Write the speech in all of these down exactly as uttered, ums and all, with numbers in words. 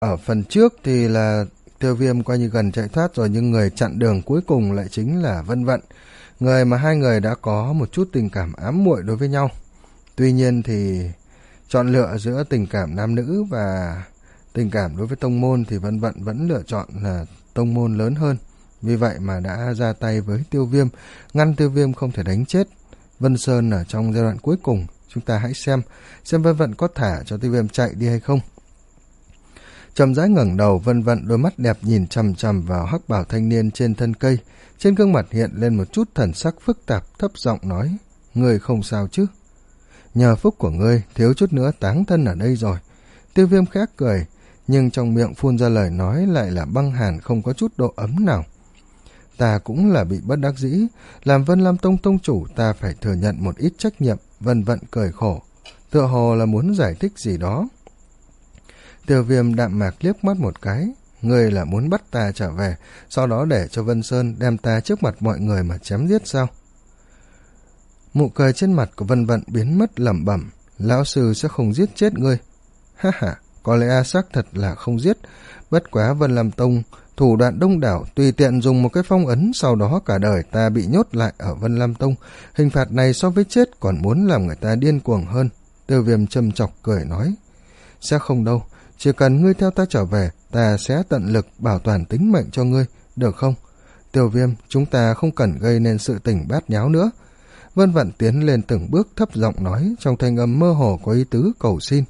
Ở phần trước thì là Tiêu Viêm coi như gần chạy thoát rồi, nhưng người chặn đường cuối cùng lại chính là Vân Vận, người mà hai người đã có một chút tình cảm ám muội đối với nhau. Tuy nhiên thì chọn lựa giữa tình cảm nam nữ và tình cảm đối với tông môn thì Vân Vận vẫn lựa chọn là tông môn lớn hơn. Vì vậy mà đã ra tay với Tiêu Viêm, ngăn Tiêu Viêm không thể đánh chết Vân Sơn ở trong giai đoạn cuối cùng. Chúng ta hãy xem, xem Vân Vận có thả cho Tiêu Viêm chạy đi hay không. Chậm rãi ngẩng đầu, Vân Vận đôi mắt đẹp nhìn chằm chằm vào hắc bảo thanh niên trên thân cây. Trên gương mặt hiện lên một chút thần sắc phức tạp, thấp giọng nói, ngươi không sao chứ? Nhờ phúc của ngươi, thiếu chút nữa táng thân ở đây rồi. Tiêu Viêm khẽ cười, nhưng trong miệng phun ra lời nói lại là băng hàn, không có chút độ ấm nào. Ta cũng là bị bất đắc dĩ, làm Vân Lam Tông tông chủ ta phải thừa nhận một ít trách nhiệm. Vân Vận cười khổ, tựa hồ là muốn giải thích gì đó. Tiêu Viêm đạm mạc liếc mắt một cái, ngươi là muốn bắt ta trở về, sau đó để cho Vân Sơn đem ta trước mặt mọi người mà chém giết sao? Nụ cười trên mặt của Vân Vận biến mất, lẩm bẩm, lão sư sẽ không giết chết ngươi. Ha ha, có lẽ xác thật là không giết, bất quá Vân Lam Tông thủ đoạn đông đảo, tùy tiện dùng một cái phong ấn, sau đó cả đời ta bị nhốt lại ở Vân Lam Tông. Hình phạt này so với chết còn muốn làm người ta điên cuồng hơn. Tiêu Viêm châm chọc cười nói, sẽ không đâu, chỉ cần ngươi theo ta trở về, ta sẽ tận lực bảo toàn tính mệnh cho ngươi, được không? Tiêu Viêm, chúng ta không cần gây nên sự tình bát nháo nữa. Vân Vận tiến lên từng bước, thấp giọng nói, trong thanh âm mơ hồ có ý tứ cầu xin.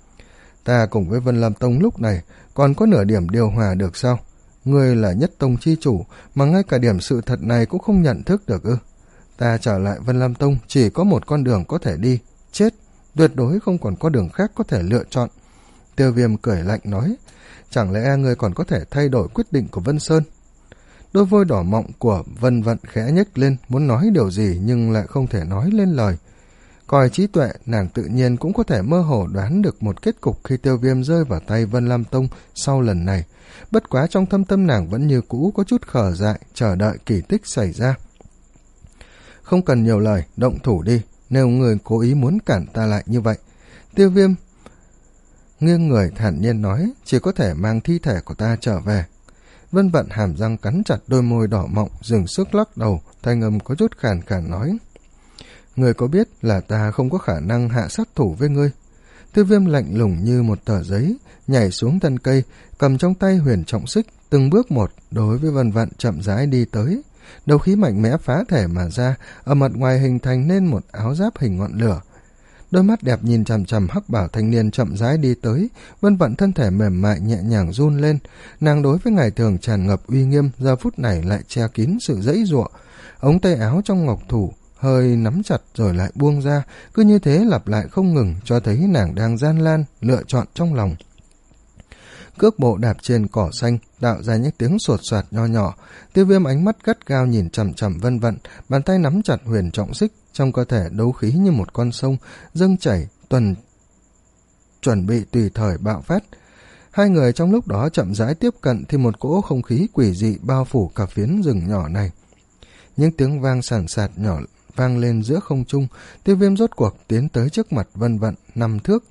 Ta cùng với Vân Lam Tông lúc này còn có nửa điểm điều hòa được sao? Ngươi là nhất tông chi chủ mà ngay cả điểm sự thật này cũng không nhận thức được ư? Ta trở lại Vân Lam Tông chỉ có một con đường có thể đi, chết, tuyệt đối không còn có đường khác có thể lựa chọn. Tiêu Viêm cười lạnh nói, chẳng lẽ ngươi còn có thể thay đổi quyết định của Vân Sơn? Đôi môi đỏ mọng của Vân Vận khẽ nhếch lên, muốn nói điều gì nhưng lại không thể nói lên lời. Coi trí tuệ, nàng tự nhiên cũng có thể mơ hồ đoán được một kết cục khi Tiêu Viêm rơi vào tay Vân Lam Tông sau lần này. Bất quá trong thâm tâm nàng vẫn như cũ có chút khờ dại, chờ đợi kỳ tích xảy ra. Không cần nhiều lời, động thủ đi, nếu người cố ý muốn cản ta lại như vậy. Tiêu Viêm nghiêng người thản nhiên nói, chỉ có thể mang thi thể của ta trở về. Vân Vận hàm răng cắn chặt đôi môi đỏ mọng, dừng sức lắc đầu, thanh âm có chút khàn khàn nói, ngươi có biết là ta không có khả năng hạ sát thủ với ngươi? Tiêu Viêm lạnh lùng như một tờ giấy, nhảy xuống thân cây, cầm trong tay huyền trọng xích, từng bước một đối với Vân Vận chậm rãi đi tới. Đầu khí mạnh mẽ phá thể mà ra, ở mặt ngoài hình thành nên một áo giáp hình ngọn lửa. Đôi mắt đẹp nhìn chằm chằm hắc bảo thanh niên chậm rãi đi tới. Vân Vận thân thể mềm mại nhẹ nhàng run lên. Nàng đối với ngày thường tràn ngập uy nghiêm, giờ phút này lại che kín sự dãy giụa. Ống tay áo trong ngọc thủ hơi nắm chặt rồi lại buông ra, cứ như thế lặp lại không ngừng, cho thấy nàng đang gian lan lựa chọn trong lòng. Cước bộ đạp trên cỏ xanh tạo ra những tiếng sột soạt nho nhỏ. Tiêu Viêm ánh mắt gắt gao nhìn chằm chằm Vân Vận, bàn tay nắm chặt huyền trọng xích, trong cơ thể đấu khí như một con sông dâng chảy tuần chuẩn bị tùy thời bạo phát. Hai người trong lúc đó chậm rãi tiếp cận thì một cỗ không khí quỷ dị bao phủ cả phiến rừng nhỏ này. Những tiếng vang sàn sạt nhỏ vang lên giữa không trung. Tiêu Viêm rốt cuộc tiến tới trước mặt Vân Vận năm thước,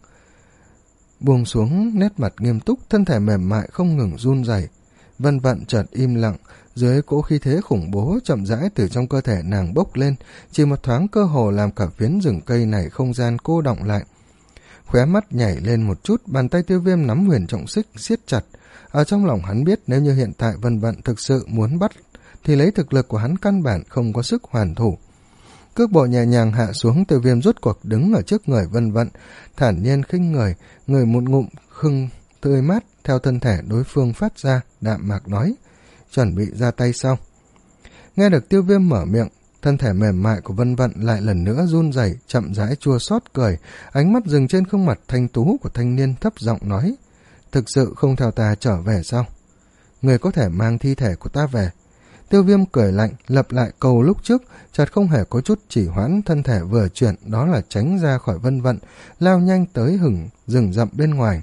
buông xuống nét mặt nghiêm túc, thân thể mềm mại không ngừng run rẩy. Vân Vận chợt im lặng, dưới cỗ khí thế khủng bố chậm rãi từ trong cơ thể nàng bốc lên, chỉ một thoáng cơ hồ làm cả phiến rừng cây này không gian cô đọng lại. Khóe mắt nhảy lên một chút, bàn tay Tiêu Viêm nắm huyền trọng xích siết chặt. Ở trong lòng hắn biết nếu như hiện tại Vân Vận thực sự muốn bắt thì lấy thực lực của hắn căn bản không có sức hoàn thủ. Cước bộ nhẹ nhàng hạ xuống, Tiêu Viêm rốt cuộc đứng ở trước người Vân Vận, thản nhiên khinh người, người một ngụm khưng tươi mát theo thân thể đối phương phát ra, đạm mạc nói, chuẩn bị ra tay sao? Nghe được Tiêu Viêm mở miệng, thân thể mềm mại của Vân Vận lại lần nữa run rẩy, chậm rãi chua xót cười, ánh mắt dừng trên gương mặt thanh tú của thanh niên, thấp giọng nói, thực sự không theo ta trở về sao? Người có thể mang thi thể của ta về. Tiêu Viêm cười lạnh, lặp lại câu lúc trước, chợt không hề có chút chỉ hoãn, thân thể vừa chuyển, đó là tránh ra khỏi Vân Vận, lao nhanh tới hừng rừng rậm bên ngoài.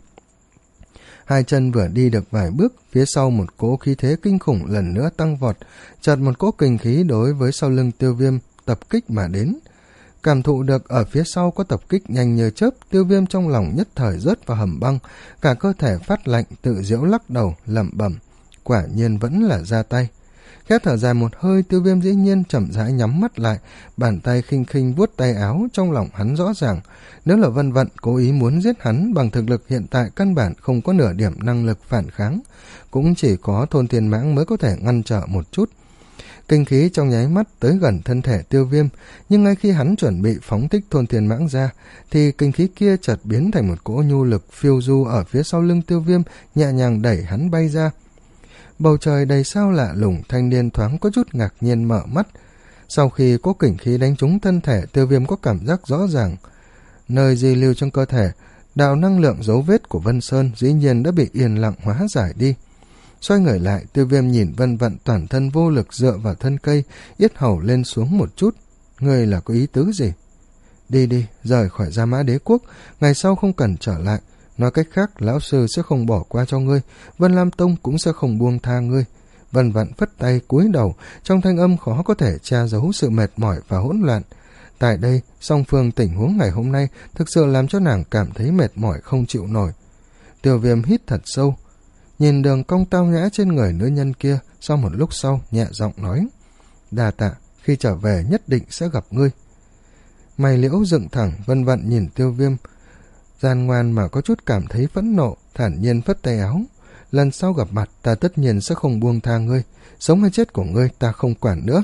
Hai chân vừa đi được vài bước, phía sau một cỗ khí thế kinh khủng lần nữa tăng vọt, chợt một cỗ kình khí đối với sau lưng Tiêu Viêm tập kích mà đến. Cảm thụ được ở phía sau có tập kích nhanh như chớp, Tiêu Viêm trong lòng nhất thời rớt vào hầm băng, cả cơ thể phát lạnh, tự giễu lắc đầu, lẩm bẩm, quả nhiên vẫn là ra tay. Khẽ thở dài một hơi, Tiêu Viêm dĩ nhiên chậm rãi nhắm mắt lại, bàn tay khinh khinh vuốt tay áo. Trong lòng hắn rõ ràng, nếu là Vân Vận cố ý muốn giết hắn, bằng thực lực hiện tại căn bản không có nửa điểm năng lực phản kháng, cũng chỉ có Thôn Thiên Mãng mới có thể ngăn trở một chút. Kinh khí trong nháy mắt tới gần thân thể Tiêu Viêm, nhưng ngay khi hắn chuẩn bị phóng thích Thôn Thiên Mãng ra, thì kinh khí kia chợt biến thành một cỗ nhu lực phiêu du ở phía sau lưng Tiêu Viêm, nhẹ nhàng đẩy hắn bay ra. Bầu trời đầy sao lạ lùng, thanh niên thoáng có chút ngạc nhiên mở mắt. Sau khi có kình khí đánh trúng thân thể, Tiêu Viêm có cảm giác rõ ràng, nơi di lưu trong cơ thể, đạo năng lượng dấu vết của Vân Sơn dĩ nhiên đã bị yên lặng hóa giải đi. Xoay người lại, Tiêu Viêm nhìn Vân Vận toàn thân vô lực dựa vào thân cây, yết hầu lên xuống một chút. Ngươi là có ý tứ gì? Đi đi, rời khỏi Gia Mã Đế Quốc, ngày sau không cần trở lại. Nói cách khác, lão sư sẽ không bỏ qua cho ngươi, Vân Lam Tông cũng sẽ không buông tha ngươi. Vân Vận phất tay cúi đầu, trong thanh âm khó có thể tra giấu sự mệt mỏi và hỗn loạn. Tại đây, song phương tình huống ngày hôm nay thực sự làm cho nàng cảm thấy mệt mỏi không chịu nổi. Tiêu Viêm hít thật sâu, nhìn đường cong tao nhã trên người nữ nhân kia, sau một lúc sau nhẹ giọng nói, đà tạ, khi trở về nhất định sẽ gặp ngươi. Mày liễu dựng thẳng, Vân Vận nhìn Tiêu Viêm, gian ngoan mà có chút cảm thấy phẫn nộ, thản nhiên phất tay áo. Lần sau gặp mặt ta tất nhiên sẽ không buông tha ngươi, sống hay chết của ngươi ta không quản nữa.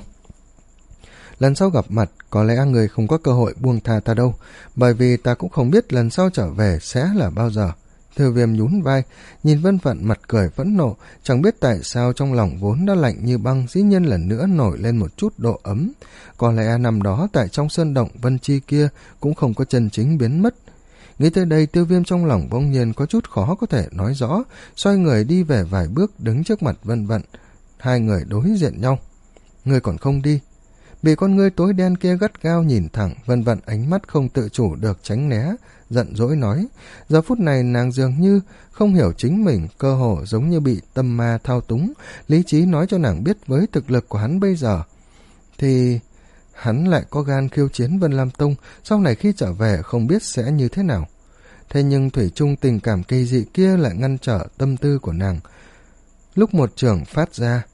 Lần sau gặp mặt có lẽ ngươi không có cơ hội buông tha ta đâu, bởi vì ta cũng không biết lần sau trở về sẽ là bao giờ. Tiêu Viêm nhún vai, nhìn Vân Vận mặt cười phẫn nộ, chẳng biết tại sao trong lòng vốn đã lạnh như băng dĩ nhiên lần nữa nổi lên một chút độ ấm. Có lẽ năm đó tại trong sơn động Vân Chi kia cũng không có chân chính biến mất. Nghĩ tới đây, Tiêu Viêm trong lòng bỗng nhiên có chút khó có thể nói rõ, xoay người đi về vài bước đứng trước mặt Vân Vận. Hai người đối diện nhau. Ngươi còn không đi? Bị con ngươi tối đen kia gắt gao nhìn thẳng, Vân Vận ánh mắt không tự chủ được tránh né, giận dỗi nói. Giờ phút này nàng dường như không hiểu chính mình, cơ hồ giống như bị tâm ma thao túng, lý trí nói cho nàng biết với thực lực của hắn bây giờ thì hắn lại có gan khiêu chiến Vân Lam Tông, sau này khi trở về không biết sẽ như thế nào. Thế nhưng thủy chung tình cảm kỳ dị kia lại ngăn trở tâm tư của nàng. Lúc một trường phát ra,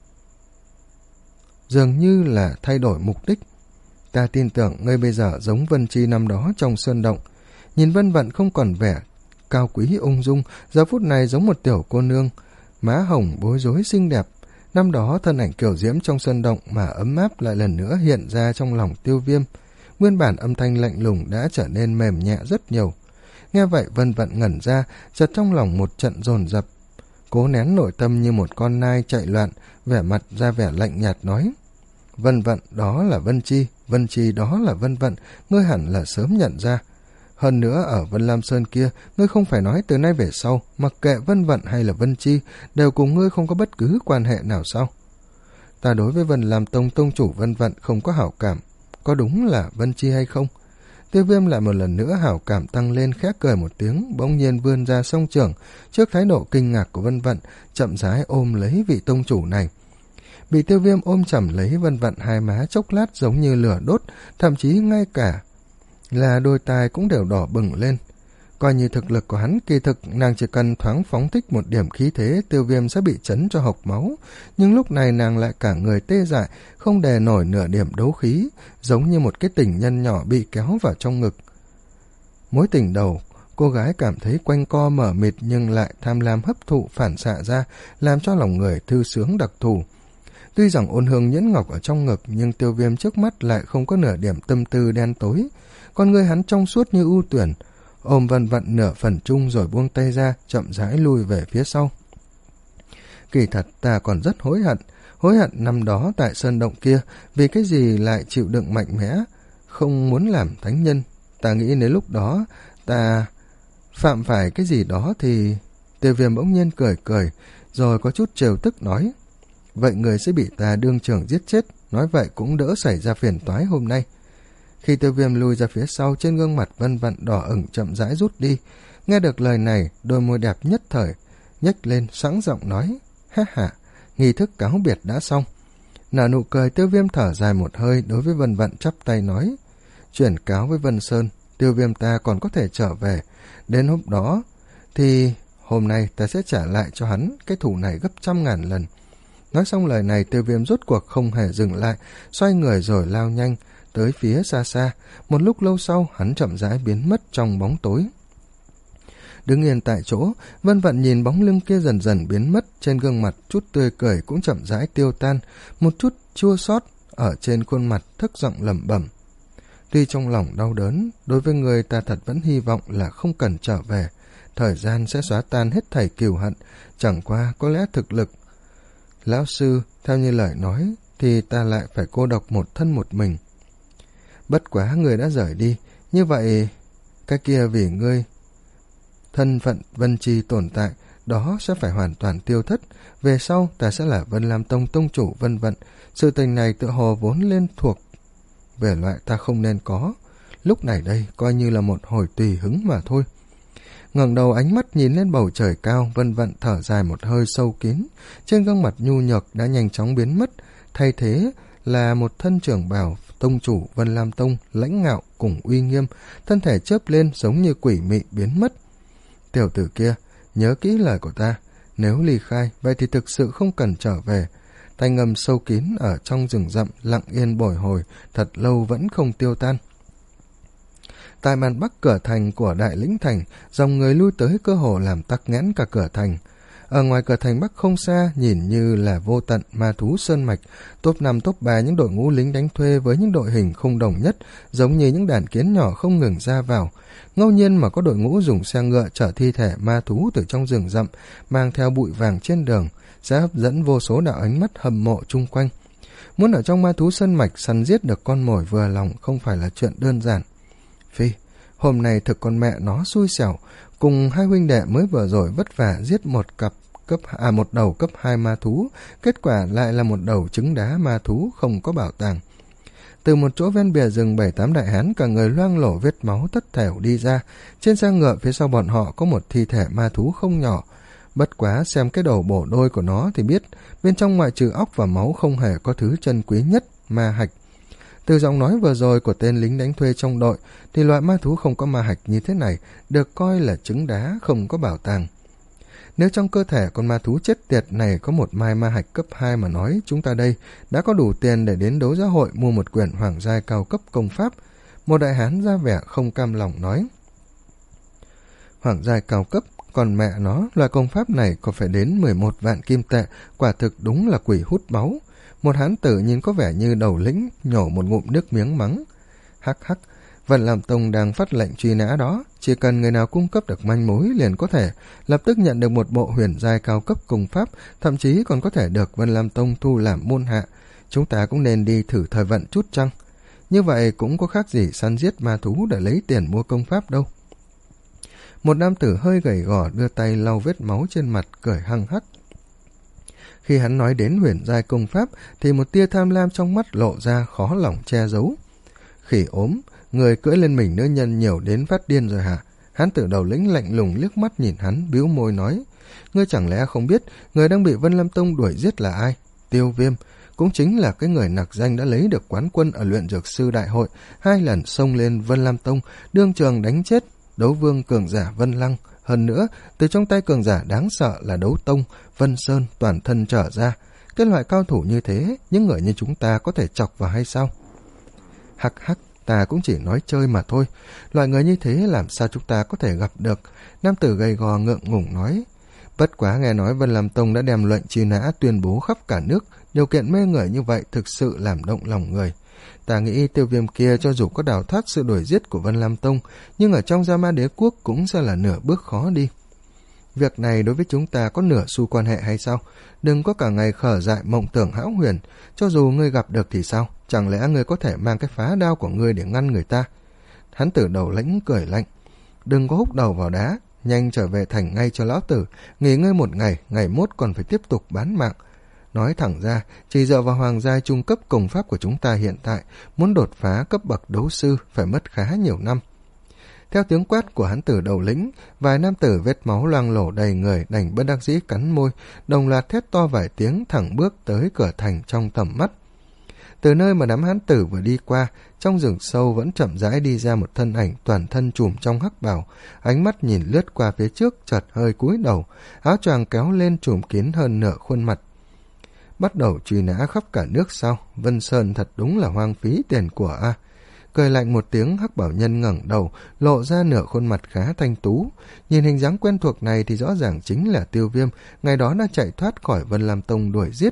dường như là thay đổi mục đích. Ta tin tưởng ngươi bây giờ giống Vân Chi năm đó trong sơn động. Nhìn Vân Vận không còn vẻ cao quý ung dung, giờ phút này giống một tiểu cô nương, má hồng bối rối xinh đẹp. Năm đó thân ảnh kiều diễm trong sơn động mà ấm áp lại lần nữa hiện ra trong lòng Tiêu Viêm. Nguyên bản âm thanh lạnh lùng đã trở nên mềm nhẹ rất nhiều. Nghe vậy Vân Vận ngẩn ra, chợt trong lòng một trận dồn dập, cố nén nội tâm như một con nai chạy loạn, vẻ mặt ra vẻ lạnh nhạt nói. Vân Vận đó là Vân Chi, Vân Chi đó là Vân Vận, ngươi hẳn là sớm nhận ra. Hơn nữa ở Vân Lam Sơn kia, ngươi không phải nói từ nay về sau, mặc kệ Vân Vận hay là Vân Chi, đều cùng ngươi không có bất cứ quan hệ nào sao? Ta đối với Vân Lam Tông tông chủ Vân Vận không có hảo cảm, có đúng là Vân Chi hay không? Tiêu Viêm lại một lần nữa hảo cảm tăng lên, khẽ cười một tiếng, bỗng nhiên vươn ra song trưởng, trước thái độ kinh ngạc của Vân Vận, chậm rãi ôm lấy vị tông chủ này. Bị Tiêu Viêm ôm chầm lấy, Vân Vận hai má chốc lát giống như lửa đốt, thậm chí ngay cả là đôi tai cũng đều đỏ bừng lên. Coi như thực lực của hắn, kỳ thực nàng chỉ cần thoáng phóng thích một điểm khí thế, Tiêu Viêm sẽ bị chấn cho hộc máu, nhưng lúc này nàng lại cả người tê dại, không đè nổi nửa điểm đấu khí, giống như một cái tình nhân nhỏ bị kéo vào trong ngực. Mối tình đầu, cô gái cảm thấy quanh co mở mịt nhưng lại tham lam hấp thụ phản xạ ra, làm cho lòng người thư sướng đặc thù. Tuy rằng ôn hương nhẫn ngọc ở trong ngực, nhưng Tiêu Viêm trước mắt lại không có nửa điểm tâm tư đen tối. Con người hắn trong suốt như ưu tuyển, ôm Vân Vận nửa phần chung rồi buông tay ra, chậm rãi lui về phía sau. Kỳ thật ta còn rất hối hận, hối hận năm đó tại sơn động kia, vì cái gì lại chịu đựng mạnh mẽ, không muốn làm thánh nhân. Ta nghĩ nếu lúc đó ta phạm phải cái gì đó thì... Tiêu Viêm bỗng nhiên cười cười, rồi có chút trêu tức nói. Vậy người sẽ bị ta đương trường giết chết, nói vậy cũng đỡ xảy ra phiền toái hôm nay. Khi Tiêu Viêm lui ra phía sau, trên gương mặt Vân Vận đỏ ửng chậm rãi rút đi. Nghe được lời này, đôi môi đẹp nhất thời nhếch lên, sẵn giọng nói, ha ha, nghi thức cáo biệt đã xong. Nở nụ cười, Tiêu Viêm thở dài một hơi, đối với Vân Vận chắp tay nói, chuyển cáo với Vân Sơn, Tiêu Viêm ta còn có thể trở về. Đến hôm đó thì hôm nay ta sẽ trả lại cho hắn cái thù này gấp trăm ngàn lần. Nói xong lời này, Tiêu Viêm rốt cuộc không hề dừng lại, xoay người rồi lao nhanh tới phía xa xa. Một lúc lâu sau, hắn chậm rãi biến mất trong bóng tối. Đứng yên tại chỗ, Vân Vận nhìn bóng lưng kia dần dần biến mất, trên gương mặt chút tươi cười cũng chậm rãi tiêu tan, một chút chua xót ở trên khuôn mặt thấp giọng lẩm bẩm. Tuy trong lòng đau đớn, đối với người ta thật vẫn hy vọng là không cần trở về, thời gian sẽ xóa tan hết thảy cừu hận, chẳng qua có lẽ thực lực lão sư theo như lời nói thì ta lại phải cô độc một thân một mình. Bất quá người đã rời đi, như vậy cái kia vì ngươi thân phận Vân Chi tồn tại, đó sẽ phải hoàn toàn tiêu thất. Về sau ta sẽ là Vân Lam Tông tông chủ Vân Vận. Sự tình này tự hồ vốn lên thuộc về loại ta không nên có, lúc này đây coi như là một hồi tùy hứng mà thôi. Ngẩng đầu ánh mắt nhìn lên bầu trời cao, Vân Vận thở dài một hơi sâu kín, trên gương mặt nhu nhược đã nhanh chóng biến mất, thay thế là một thân trưởng bào tông chủ Vân Lam Tông lãnh ngạo cùng uy nghiêm, thân thể chớp lên giống như quỷ mị biến mất. Tiểu tử kia, nhớ kỹ lời của ta, nếu ly khai vậy thì thực sự không cần trở về. Thanh âm sâu kín ở trong rừng rậm lặng yên bồi hồi thật lâu vẫn không tiêu tan. Tại màn bắc cửa thành của Đại Lĩnh Thành, dòng người lui tới cơ hồ làm tắc nghẽn cả cửa thành. Ở ngoài cửa thành bắc không xa, nhìn như là vô tận ma thú sơn mạch, top năm top ba những đội ngũ lính đánh thuê với những đội hình không đồng nhất, giống như những đàn kiến nhỏ không ngừng ra vào. Ngẫu nhiên mà có đội ngũ dùng xe ngựa chở thi thể ma thú từ trong rừng rậm, mang theo bụi vàng trên đường, sẽ hấp dẫn vô số đạo ánh mắt hâm mộ chung quanh. Muốn ở trong ma thú sơn mạch săn giết được con mồi vừa lòng không phải là chuyện đơn giản. Phi, hôm nay thực con mẹ nó xui xẻo, cùng hai huynh đệ mới vừa rồi vất vả giết một cặp cấp à một đầu cấp hai ma thú, kết quả lại là một đầu trứng đá ma thú không có bảo tàng. Từ một chỗ ven bìa rừng, bảy tám đại hán cả người loang lổ vết máu tất thểu đi ra. Trên xe ngựa phía sau bọn họ có một thi thể ma thú không nhỏ. Bất quá xem cái đầu bổ đôi của nó thì biết, bên trong ngoại trừ óc và máu không hề có thứ chân quý nhất, ma hạch. Từ giọng nói vừa rồi của tên lính đánh thuê trong đội thì loại ma thú không có ma hạch như thế này được coi là trứng đá không có bảo tàng. Nếu trong cơ thể con ma thú chết tiệt này có một mai ma hạch cấp hai mà nói, chúng ta đây đã có đủ tiền để đến đấu giá hội mua một quyển hoàng giai cao cấp công pháp. Một đại hán ra vẻ không cam lòng nói. Hoàng giai cao cấp, còn mẹ nó, loại công pháp này có phải đến mười một vạn kim tệ, quả thực đúng là quỷ hút máu. Một hán tử nhìn có vẻ như đầu lĩnh, nhổ một ngụm nước miếng mắng. Hắc hắc, Vân Lam Tông đang phát lệnh truy nã đó, chỉ cần người nào cung cấp được manh mối liền có thể lập tức nhận được một bộ huyền giai cao cấp công pháp, thậm chí còn có thể được Vân Lam Tông thu làm môn hạ. Chúng ta cũng nên đi thử thời vận chút chăng? Như vậy cũng có khác gì săn giết ma thú để lấy tiền mua công pháp đâu. Một nam tử hơi gầy gò đưa tay lau vết máu trên mặt, cười hăng hắc. Khi hắn nói đến huyền giai công pháp thì một tia tham lam trong mắt lộ ra, khó lòng che giấu. Khỉ ốm, người cưỡi lên mình nữ nhân nhiều đến phát điên rồi hả? Hán tử đầu lĩnh lạnh lùng liếc mắt nhìn hắn, bĩu môi nói. Ngươi chẳng lẽ không biết người đang bị Vân Lam Tông đuổi giết là ai? Tiêu Viêm, cũng chính là cái người nặc danh đã lấy được quán quân ở luyện dược sư đại hội, hai lần xông lên Vân Lam Tông, đương trường đánh chết đấu vương cường giả Vân Lăng. Hơn nữa, từ trong tay cường giả đáng sợ là đấu tông, Vân Sơn toàn thân trở ra. Cái loại cao thủ như thế, những người như chúng ta có thể chọc vào hay sao? Hắc hắc, ta cũng chỉ nói chơi mà thôi. Loại người như thế làm sao chúng ta có thể gặp được? Nam tử gầy gò ngượng ngùng nói. Bất quá nghe nói Vân Lam Tông đã đem lệnh truy nã tuyên bố khắp cả nước, điều kiện mê người như vậy thực sự làm động lòng người. Ta nghĩ Tiêu Viêm kia cho dù có đào thoát sự đuổi giết của Vân Lam Tông, nhưng ở trong Gia Ma Đế Quốc cũng sẽ là nửa bước khó đi. Việc này đối với chúng ta có nửa xu quan hệ hay sao? Đừng có cả ngày khở dại mộng tưởng hão huyền. Cho dù ngươi gặp được thì sao? Chẳng lẽ ngươi có thể mang cái phá đao của ngươi để ngăn người ta? Hắn tử đầu lĩnh cười lạnh. Đừng có húc đầu vào đá, nhanh trở về thành ngay cho lão tử, nghỉ ngơi một ngày, ngày mốt còn phải tiếp tục bán mạng. Nói thẳng ra, chỉ dựa vào hoàng giai trung cấp công pháp của chúng ta hiện tại, muốn đột phá cấp bậc đấu sư phải mất khá nhiều năm. Theo tiếng quát của hắn tử đầu lĩnh, vài nam tử vết máu loang lổ đầy người đành bất đắc dĩ cắn môi, đồng loạt thét to vài tiếng thẳng bước tới cửa thành trong tầm mắt. Từ nơi mà đám hán tử vừa đi qua, trong rừng sâu vẫn chậm rãi đi ra một thân ảnh toàn thân trùm trong hắc bào, ánh mắt nhìn lướt qua phía trước, chợt hơi cúi đầu, áo choàng kéo lên trùm kín hơn nửa khuôn mặt. Bắt đầu truy nã khắp cả nước sao? Vân Sơn thật đúng là hoang phí tiền của a. À. Cười lạnh một tiếng, hắc bảo nhân ngẩng đầu, lộ ra nửa khuôn mặt khá thanh tú. Nhìn hình dáng quen thuộc này thì rõ ràng chính là Tiêu Viêm, ngày đó đã chạy thoát khỏi Vân Lam Tông đuổi giết.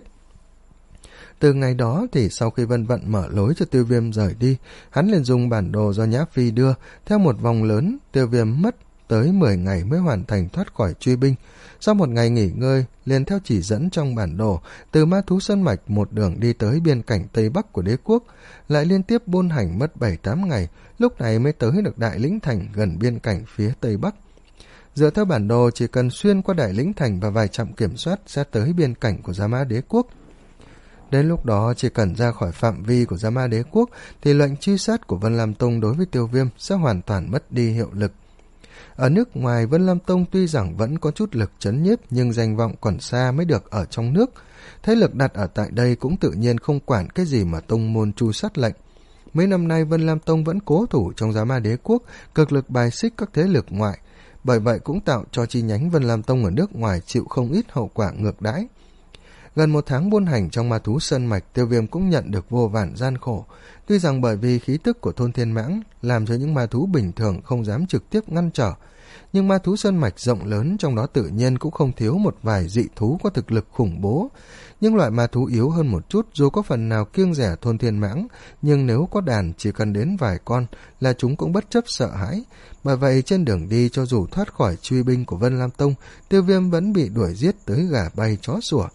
Từ ngày đó thì sau khi Vân Vận mở lối cho Tiêu Viêm rời đi, hắn liền dùng bản đồ do Nhã Phi đưa, theo một vòng lớn, Tiêu Viêm mất tới mười ngày mới hoàn thành thoát khỏi truy binh. Sau một ngày nghỉ ngơi, liền theo chỉ dẫn trong bản đồ, từ Ma Thú Sơn Mạch một đường đi tới biên cảnh Tây Bắc của đế quốc, lại liên tiếp buôn hành mất bảy tám ngày, lúc này mới tới được Đại Lĩnh Thành gần biên cảnh phía Tây Bắc. Dựa theo bản đồ, chỉ cần xuyên qua Đại Lĩnh Thành và vài trạm kiểm soát sẽ tới biên cảnh của Gia Mã Đế Quốc. Đến lúc đó, chỉ cần ra khỏi phạm vi của Gia Mã Đế Quốc thì lệnh truy sát của Vân Lam Tông đối với Tiêu Viêm sẽ hoàn toàn mất đi hiệu lực. Ở nước ngoài, Vân Lam Tông tuy rằng vẫn có chút lực trấn nhiếp, nhưng danh vọng còn xa mới được ở trong nước. Thế lực đặt ở tại đây cũng tự nhiên không quản cái gì mà tông môn tru sát lệnh. Mấy năm nay Vân Lam Tông vẫn cố thủ trong Gia Mã Đế Quốc, cực lực bài xích các thế lực ngoại. Bởi vậy cũng tạo cho chi nhánh Vân Lam Tông ở nước ngoài chịu không ít hậu quả ngược đãi. Gần một tháng buôn hành trong Ma Thú Sơn Mạch, Tiêu Viêm cũng nhận được vô vàn gian khổ. Tuy rằng bởi vì khí tức của thôn Thiên Mãng làm cho những ma thú bình thường không dám trực tiếp ngăn trở, nhưng Ma Thú Sơn Mạch rộng lớn, trong đó tự nhiên cũng không thiếu một vài dị thú có thực lực khủng bố. Nhưng loại ma thú yếu hơn một chút dù có phần nào kiêng rẻ thôn Thiên Mãng, nhưng nếu có đàn chỉ cần đến vài con là chúng cũng bất chấp sợ hãi. Bởi vậy trên đường đi, cho dù thoát khỏi truy binh của Vân Lam Tông, Tiêu Viêm vẫn bị đuổi giết tới gà bay chó sủa.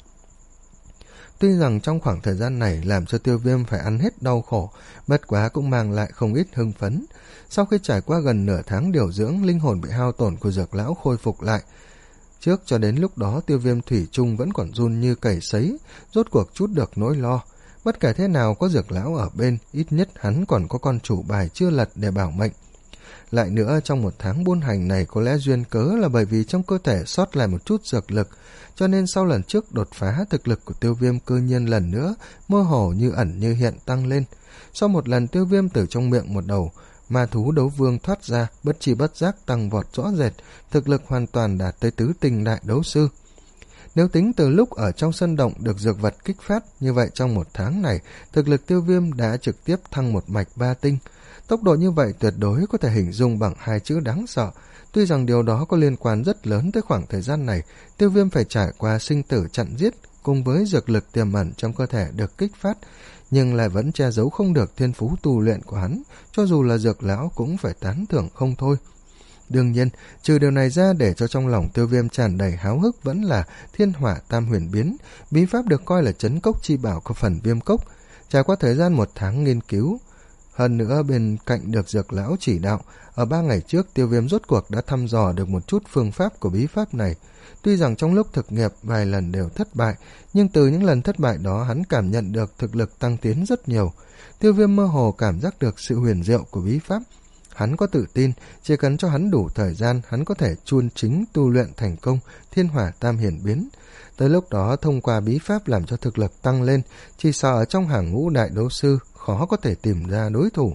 Tuy rằng trong khoảng thời gian này làm cho Tiêu Viêm phải ăn hết đau khổ, bất quá cũng mang lại không ít hưng phấn. Sau khi trải qua gần nửa tháng điều dưỡng, linh hồn bị hao tổn của Dược Lão khôi phục lại. Trước cho đến lúc đó, Tiêu Viêm thủy chung vẫn còn run như cầy sấy, rốt cuộc chút được nỗi lo. Bất kể thế nào có Dược Lão ở bên, ít nhất hắn còn có con chủ bài chưa lật để bảo mệnh. Lại nữa, trong một tháng buôn hành này có lẽ duyên cớ là bởi vì trong cơ thể sót lại một chút dược lực, cho nên sau lần trước đột phá, thực lực của Tiêu Viêm cư nhiên lần nữa mơ hồ như ẩn như hiện tăng lên. Sau một lần Tiêu Viêm từ trong miệng một đầu ma thú đấu vương thoát ra, bất chi bất giác tăng vọt rõ rệt, thực lực hoàn toàn đạt tới tứ tinh đại đấu sư. Nếu tính từ lúc ở trong sân động được dược vật kích phát, như vậy trong một tháng này, thực lực Tiêu Viêm đã trực tiếp thăng một mạch ba tinh. Tốc độ như vậy tuyệt đối có thể hình dung bằng hai chữ đáng sợ. Tuy rằng điều đó có liên quan rất lớn tới khoảng thời gian này, Tiêu Viêm phải trải qua sinh tử chặn giết, cùng với dược lực tiềm ẩn trong cơ thể được kích phát, nhưng lại vẫn che giấu không được thiên phú tu luyện của hắn, cho dù là Dược Lão cũng phải tán thưởng không thôi. Đương nhiên, trừ điều này ra, để cho trong lòng Tiêu Viêm tràn đầy háo hức vẫn là Thiên Hỏa Tam Huyền Biến, bí pháp được coi là trấn cốc chi bảo của phần Viêm Cốc. Trải qua thời gian một tháng nghiên cứu, hơn nữa bên cạnh được Dược Lão chỉ đạo, ở ba ngày trước Tiêu Viêm rốt cuộc đã thăm dò được một chút phương pháp của bí pháp này. Tuy rằng trong lúc thực nghiệp vài lần đều thất bại, nhưng từ những lần thất bại đó hắn cảm nhận được thực lực tăng tiến rất nhiều. Tiêu Viêm mơ hồ cảm giác được sự huyền diệu của bí pháp. Hắn có tự tin, chỉ cần cho hắn đủ thời gian, hắn có thể chuôn chính tu luyện thành công Thiên Hỏa Tam Hiển Biến. Tới lúc đó, thông qua bí pháp làm cho thực lực tăng lên, chỉ sợ ở trong hàng ngũ đại đấu sư khó có thể tìm ra đối thủ.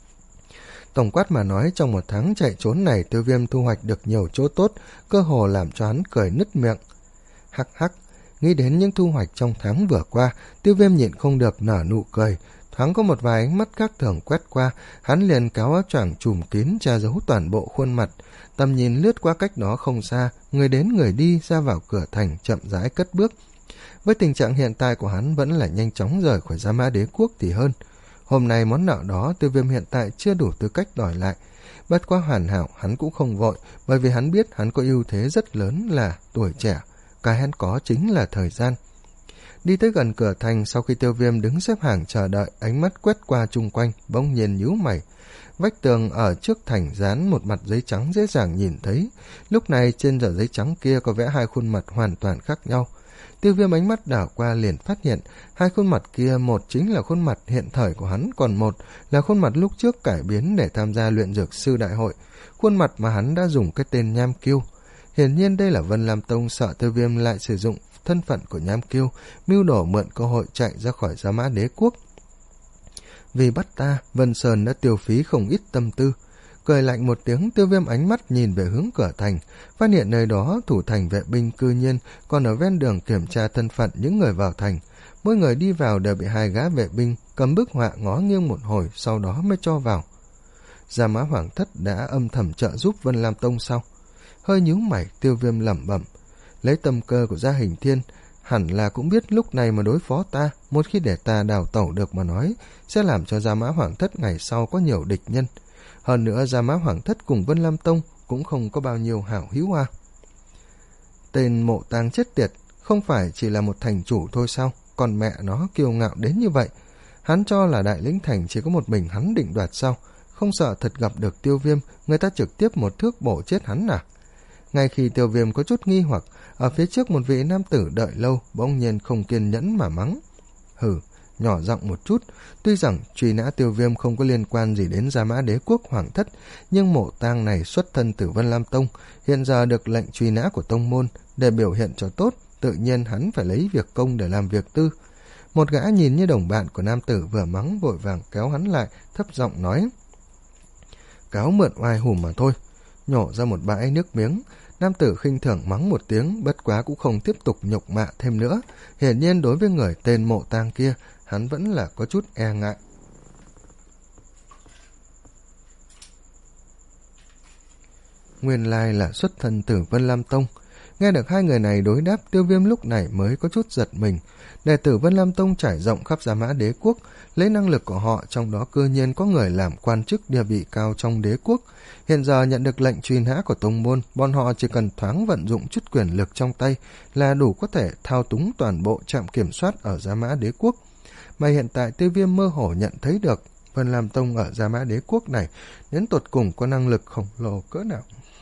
Tổng quát mà nói, trong một tháng chạy trốn này, Tiêu Viêm thu hoạch được nhiều chỗ tốt, cơ hồ làm cho hắn cười nứt miệng. Hắc hắc, nghĩ đến những thu hoạch trong tháng vừa qua, Tiêu Viêm nhịn không được nở nụ cười. Thoáng có một vài ánh mắt khác thường quét qua, hắn liền kéo áo choàng trùm kín che giấu toàn bộ khuôn mặt. Tầm nhìn lướt qua cách đó không xa, người đến người đi ra vào cửa thành chậm rãi cất bước. Với tình trạng hiện tại của hắn, vẫn là nhanh chóng rời khỏi Gia Mã Đế Quốc thì hơn. Hôm nay món nợ đó Tiêu Viêm hiện tại chưa đủ tư cách đòi lại. Bất quá hoàn hảo hắn cũng không vội, bởi vì hắn biết hắn có ưu thế rất lớn là tuổi trẻ, cái hắn có chính là thời gian. Đi tới gần cửa thành, sau khi Tiêu Viêm đứng xếp hàng chờ đợi, ánh mắt quét qua chung quanh, bỗng nhiên nhíu mày. Vách tường ở trước thành dán một mặt giấy trắng dễ dàng nhìn thấy. Lúc này trên tờ giấy trắng kia có vẽ hai khuôn mặt hoàn toàn khác nhau. Tiêu Viêm ánh mắt đảo qua liền phát hiện hai khuôn mặt kia, một chính là khuôn mặt hiện thời của hắn, còn một là khuôn mặt lúc trước cải biến để tham gia luyện dược sư đại hội, khuôn mặt mà hắn đã dùng cái tên Nham Kiêu. Hiển nhiên đây là Vân Lam Tông sợ Tiêu Viêm lại sử dụng thân phận của Nham Kiêu, mưu đồ mượn cơ hội chạy ra khỏi Gia Mã Đế Quốc. Vì bắt ta, Vân Sơn đã tiêu phí không ít tâm tư. Cười lạnh một tiếng, Tiêu Viêm ánh mắt nhìn về hướng cửa thành, phát hiện nơi đó thủ thành vệ binh cư nhiên còn ở ven đường kiểm tra thân phận những người vào thành. Mỗi người đi vào đều bị hai gã vệ binh cầm bức họa ngó nghiêng một hồi, sau đó mới cho vào. Gia Mã Hoàng Thất đã âm thầm trợ giúp Vân Lam Tông sao? Hơi nhíu mày, Tiêu Viêm lẩm bẩm. Lấy tâm cơ của Gia Hình Thiên, hẳn là cũng biết lúc này mà đối phó ta, một khi để ta đào tẩu được mà nói, sẽ làm cho Gia Mã Hoàng Thất ngày sau có nhiều địch nhân. Hơn nữa Gia Mã Hoàng Thất cùng Vân Lam Tông cũng không có bao nhiêu hảo hữu à. Tên Mộ Tang chết tiệt, không phải chỉ là một thành chủ thôi sao? Còn mẹ nó kiêu ngạo đến như vậy. Hắn cho là đại lĩnh thành chỉ có một mình hắn định đoạt sao? Không sợ thật gặp được Tiêu Viêm, người ta trực tiếp một thước bổ chết hắn à? Ngay khi Tiêu Viêm có chút nghi hoặc, ở phía trước một vị nam tử đợi lâu, bỗng nhiên không kiên nhẫn mà mắng. Hừ, nhỏ giọng một chút, tuy rằng truy nã Tiêu Viêm không có liên quan gì đến Gia Mã Đế Quốc Hoàng Thất, nhưng Mộ Tang này xuất thân từ Vân Lam Tông, hiện giờ được lệnh truy nã của tông môn, để biểu hiện cho tốt, tự nhiên hắn phải lấy việc công để làm việc tư. Một gã nhìn như đồng bạn của nam tử vừa mắng vội vàng kéo hắn lại, thấp giọng nói. Cáo mượn oai hùm mà thôi. Nhổ ra một bãi nước miếng, nam tử khinh thường mắng một tiếng, bất quá cũng không tiếp tục nhục mạ thêm nữa. Hiển nhiên đối với người tên Mộ Tang kia, hắn vẫn là có chút e ngại. Nguyên lai là xuất thân từ Vân Lam Tông. Nghe được hai người này đối đáp, Tiêu Viêm lúc này mới có chút giật mình. Đệ tử Vân Lam Tông trải rộng khắp Gia Mã Đế Quốc, lấy năng lực của họ, trong đó cư nhiên có người làm quan chức địa vị cao trong đế quốc. Hiện giờ nhận được lệnh truy nã của tông môn, bọn họ chỉ cần thoáng vận dụng chút quyền lực trong tay là đủ có thể thao túng toàn bộ trạm kiểm soát ở Gia Mã Đế Quốc. Mà hiện tại Tiêu Viêm mơ hồ nhận thấy được Vân Lam Tông ở Gia Mã Đế Quốc này đến tột cùng có năng lực khổng lồ cỡ nào.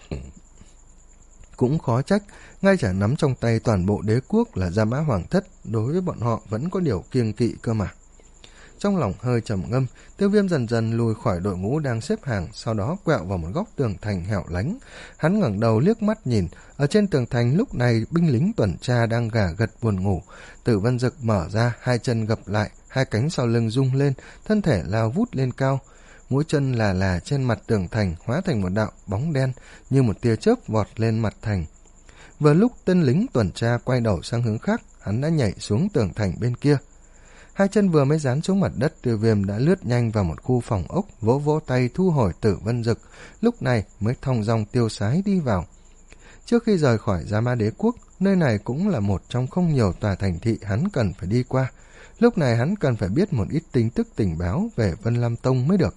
Cũng khó trách, ngay cả nắm trong tay toàn bộ đế quốc là Gia Mã Hoàng Thất, đối với bọn họ vẫn có điều kiêng kỵ cơ mà. Trong lòng hơi trầm ngâm, Tiêu Viêm dần dần lùi khỏi đội ngũ đang xếp hàng, sau đó quẹo vào một góc tường thành hẻo lánh. Hắn ngẩng đầu liếc mắt nhìn, ở trên tường thành lúc này binh lính tuần tra đang gà gật buồn ngủ. Tử Vân Dực mở ra, hai chân gập lại, hai cánh sau lưng rung lên, thân thể lao vút lên cao. Mũi chân là là trên mặt tường thành hóa thành một đạo bóng đen như một tia chớp vọt lên mặt thành. Vừa lúc tên lính tuần tra quay đầu sang hướng khác, hắn đã nhảy xuống tường thành bên kia. Hai chân vừa mới dán xuống mặt đất, Tiêu Viêm đã lướt nhanh vào một khu phòng ốc, vỗ vỗ tay thu hồi Tử Vân Dực, lúc này mới thong dong tiêu sái đi vào. Trước khi rời khỏi Gia Mã Đế Quốc, nơi này cũng là một trong không nhiều tòa thành thị hắn cần phải đi qua. Lúc này hắn cần phải biết một ít tin tức tình báo về Vân Lam Tông mới được.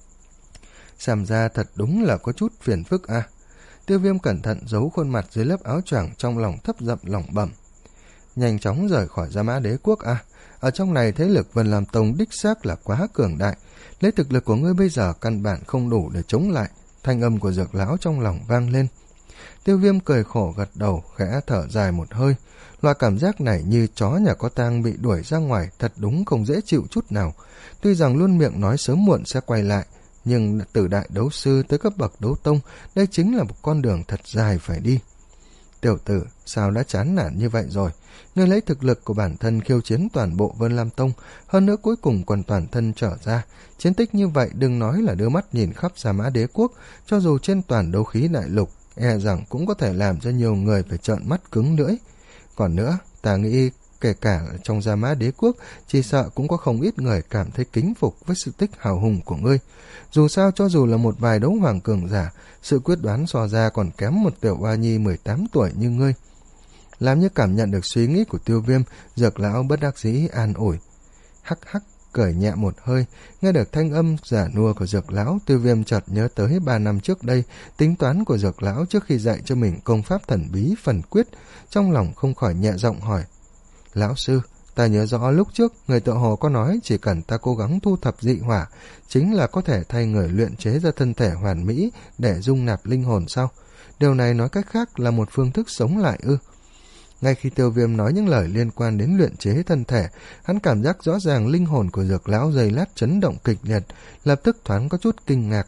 Xem ra thật đúng là có chút phiền phức à. Tiêu Viêm cẩn thận giấu khuôn mặt dưới lớp áo choàng, trong lòng thấp giọng lẩm bẩm. Nhanh chóng rời khỏi Gia Mã Đế Quốc à. Ở trong này thế lực Vân Lam Tông đích xác là quá cường đại. Lấy thực lực của ngươi bây giờ căn bản không đủ để chống lại. Thanh âm của Dược lão trong lòng vang lên. Tiêu Viêm cười khổ gật đầu, khẽ thở dài một hơi. Loại cảm giác này như chó nhà có tang bị đuổi ra ngoài, thật đúng không dễ chịu chút nào. Tuy rằng luôn miệng nói sớm muộn sẽ quay lại, nhưng từ đại đấu sư tới cấp bậc đấu tông, đây chính là một con đường thật dài phải đi. Tiểu tử, sao đã chán nản như vậy rồi? Ngươi lấy thực lực của bản thân khiêu chiến toàn bộ Vân Lam Tông, hơn nữa cuối cùng còn toàn thân trở ra. Chiến tích như vậy đừng nói là đưa mắt nhìn khắp Gia Mã Đế Quốc, cho dù trên toàn đấu khí đại lục, e rằng cũng có thể làm cho nhiều người phải trợn mắt cứng lưỡi. Còn nữa, ta nghĩ kể cả trong Gia Mã Đế Quốc, chỉ sợ cũng có không ít người cảm thấy kính phục với sự tích hào hùng của ngươi. Dù sao cho dù là một vài đấu hoàng cường giả, sự quyết đoán so ra còn kém một tiểu oa nhi mười tám tuổi như ngươi. Làm như cảm nhận được suy nghĩ của Tiêu Viêm, Dược lão bất đắc dĩ an ủi. Hắc hắc, cười nhẹ một hơi, nghe được thanh âm giả nua của Dược lão, Tiêu Viêm chợt nhớ tới ba năm trước đây, tính toán của Dược lão trước khi dạy cho mình công pháp thần bí phần quyết, trong lòng không khỏi nhẹ giọng hỏi. Lão sư, ta nhớ rõ lúc trước người tự hồ có nói chỉ cần ta cố gắng thu thập dị hỏa, chính là có thể thay người luyện chế ra thân thể hoàn mỹ để dung nạp linh hồn sao? Điều này nói cách khác là một phương thức sống lại ư? Ngay khi Tiêu Viêm nói những lời liên quan đến luyện chế thân thể, hắn cảm giác rõ ràng linh hồn của Dược lão giây lát chấn động kịch liệt, lập tức thoáng có chút kinh ngạc.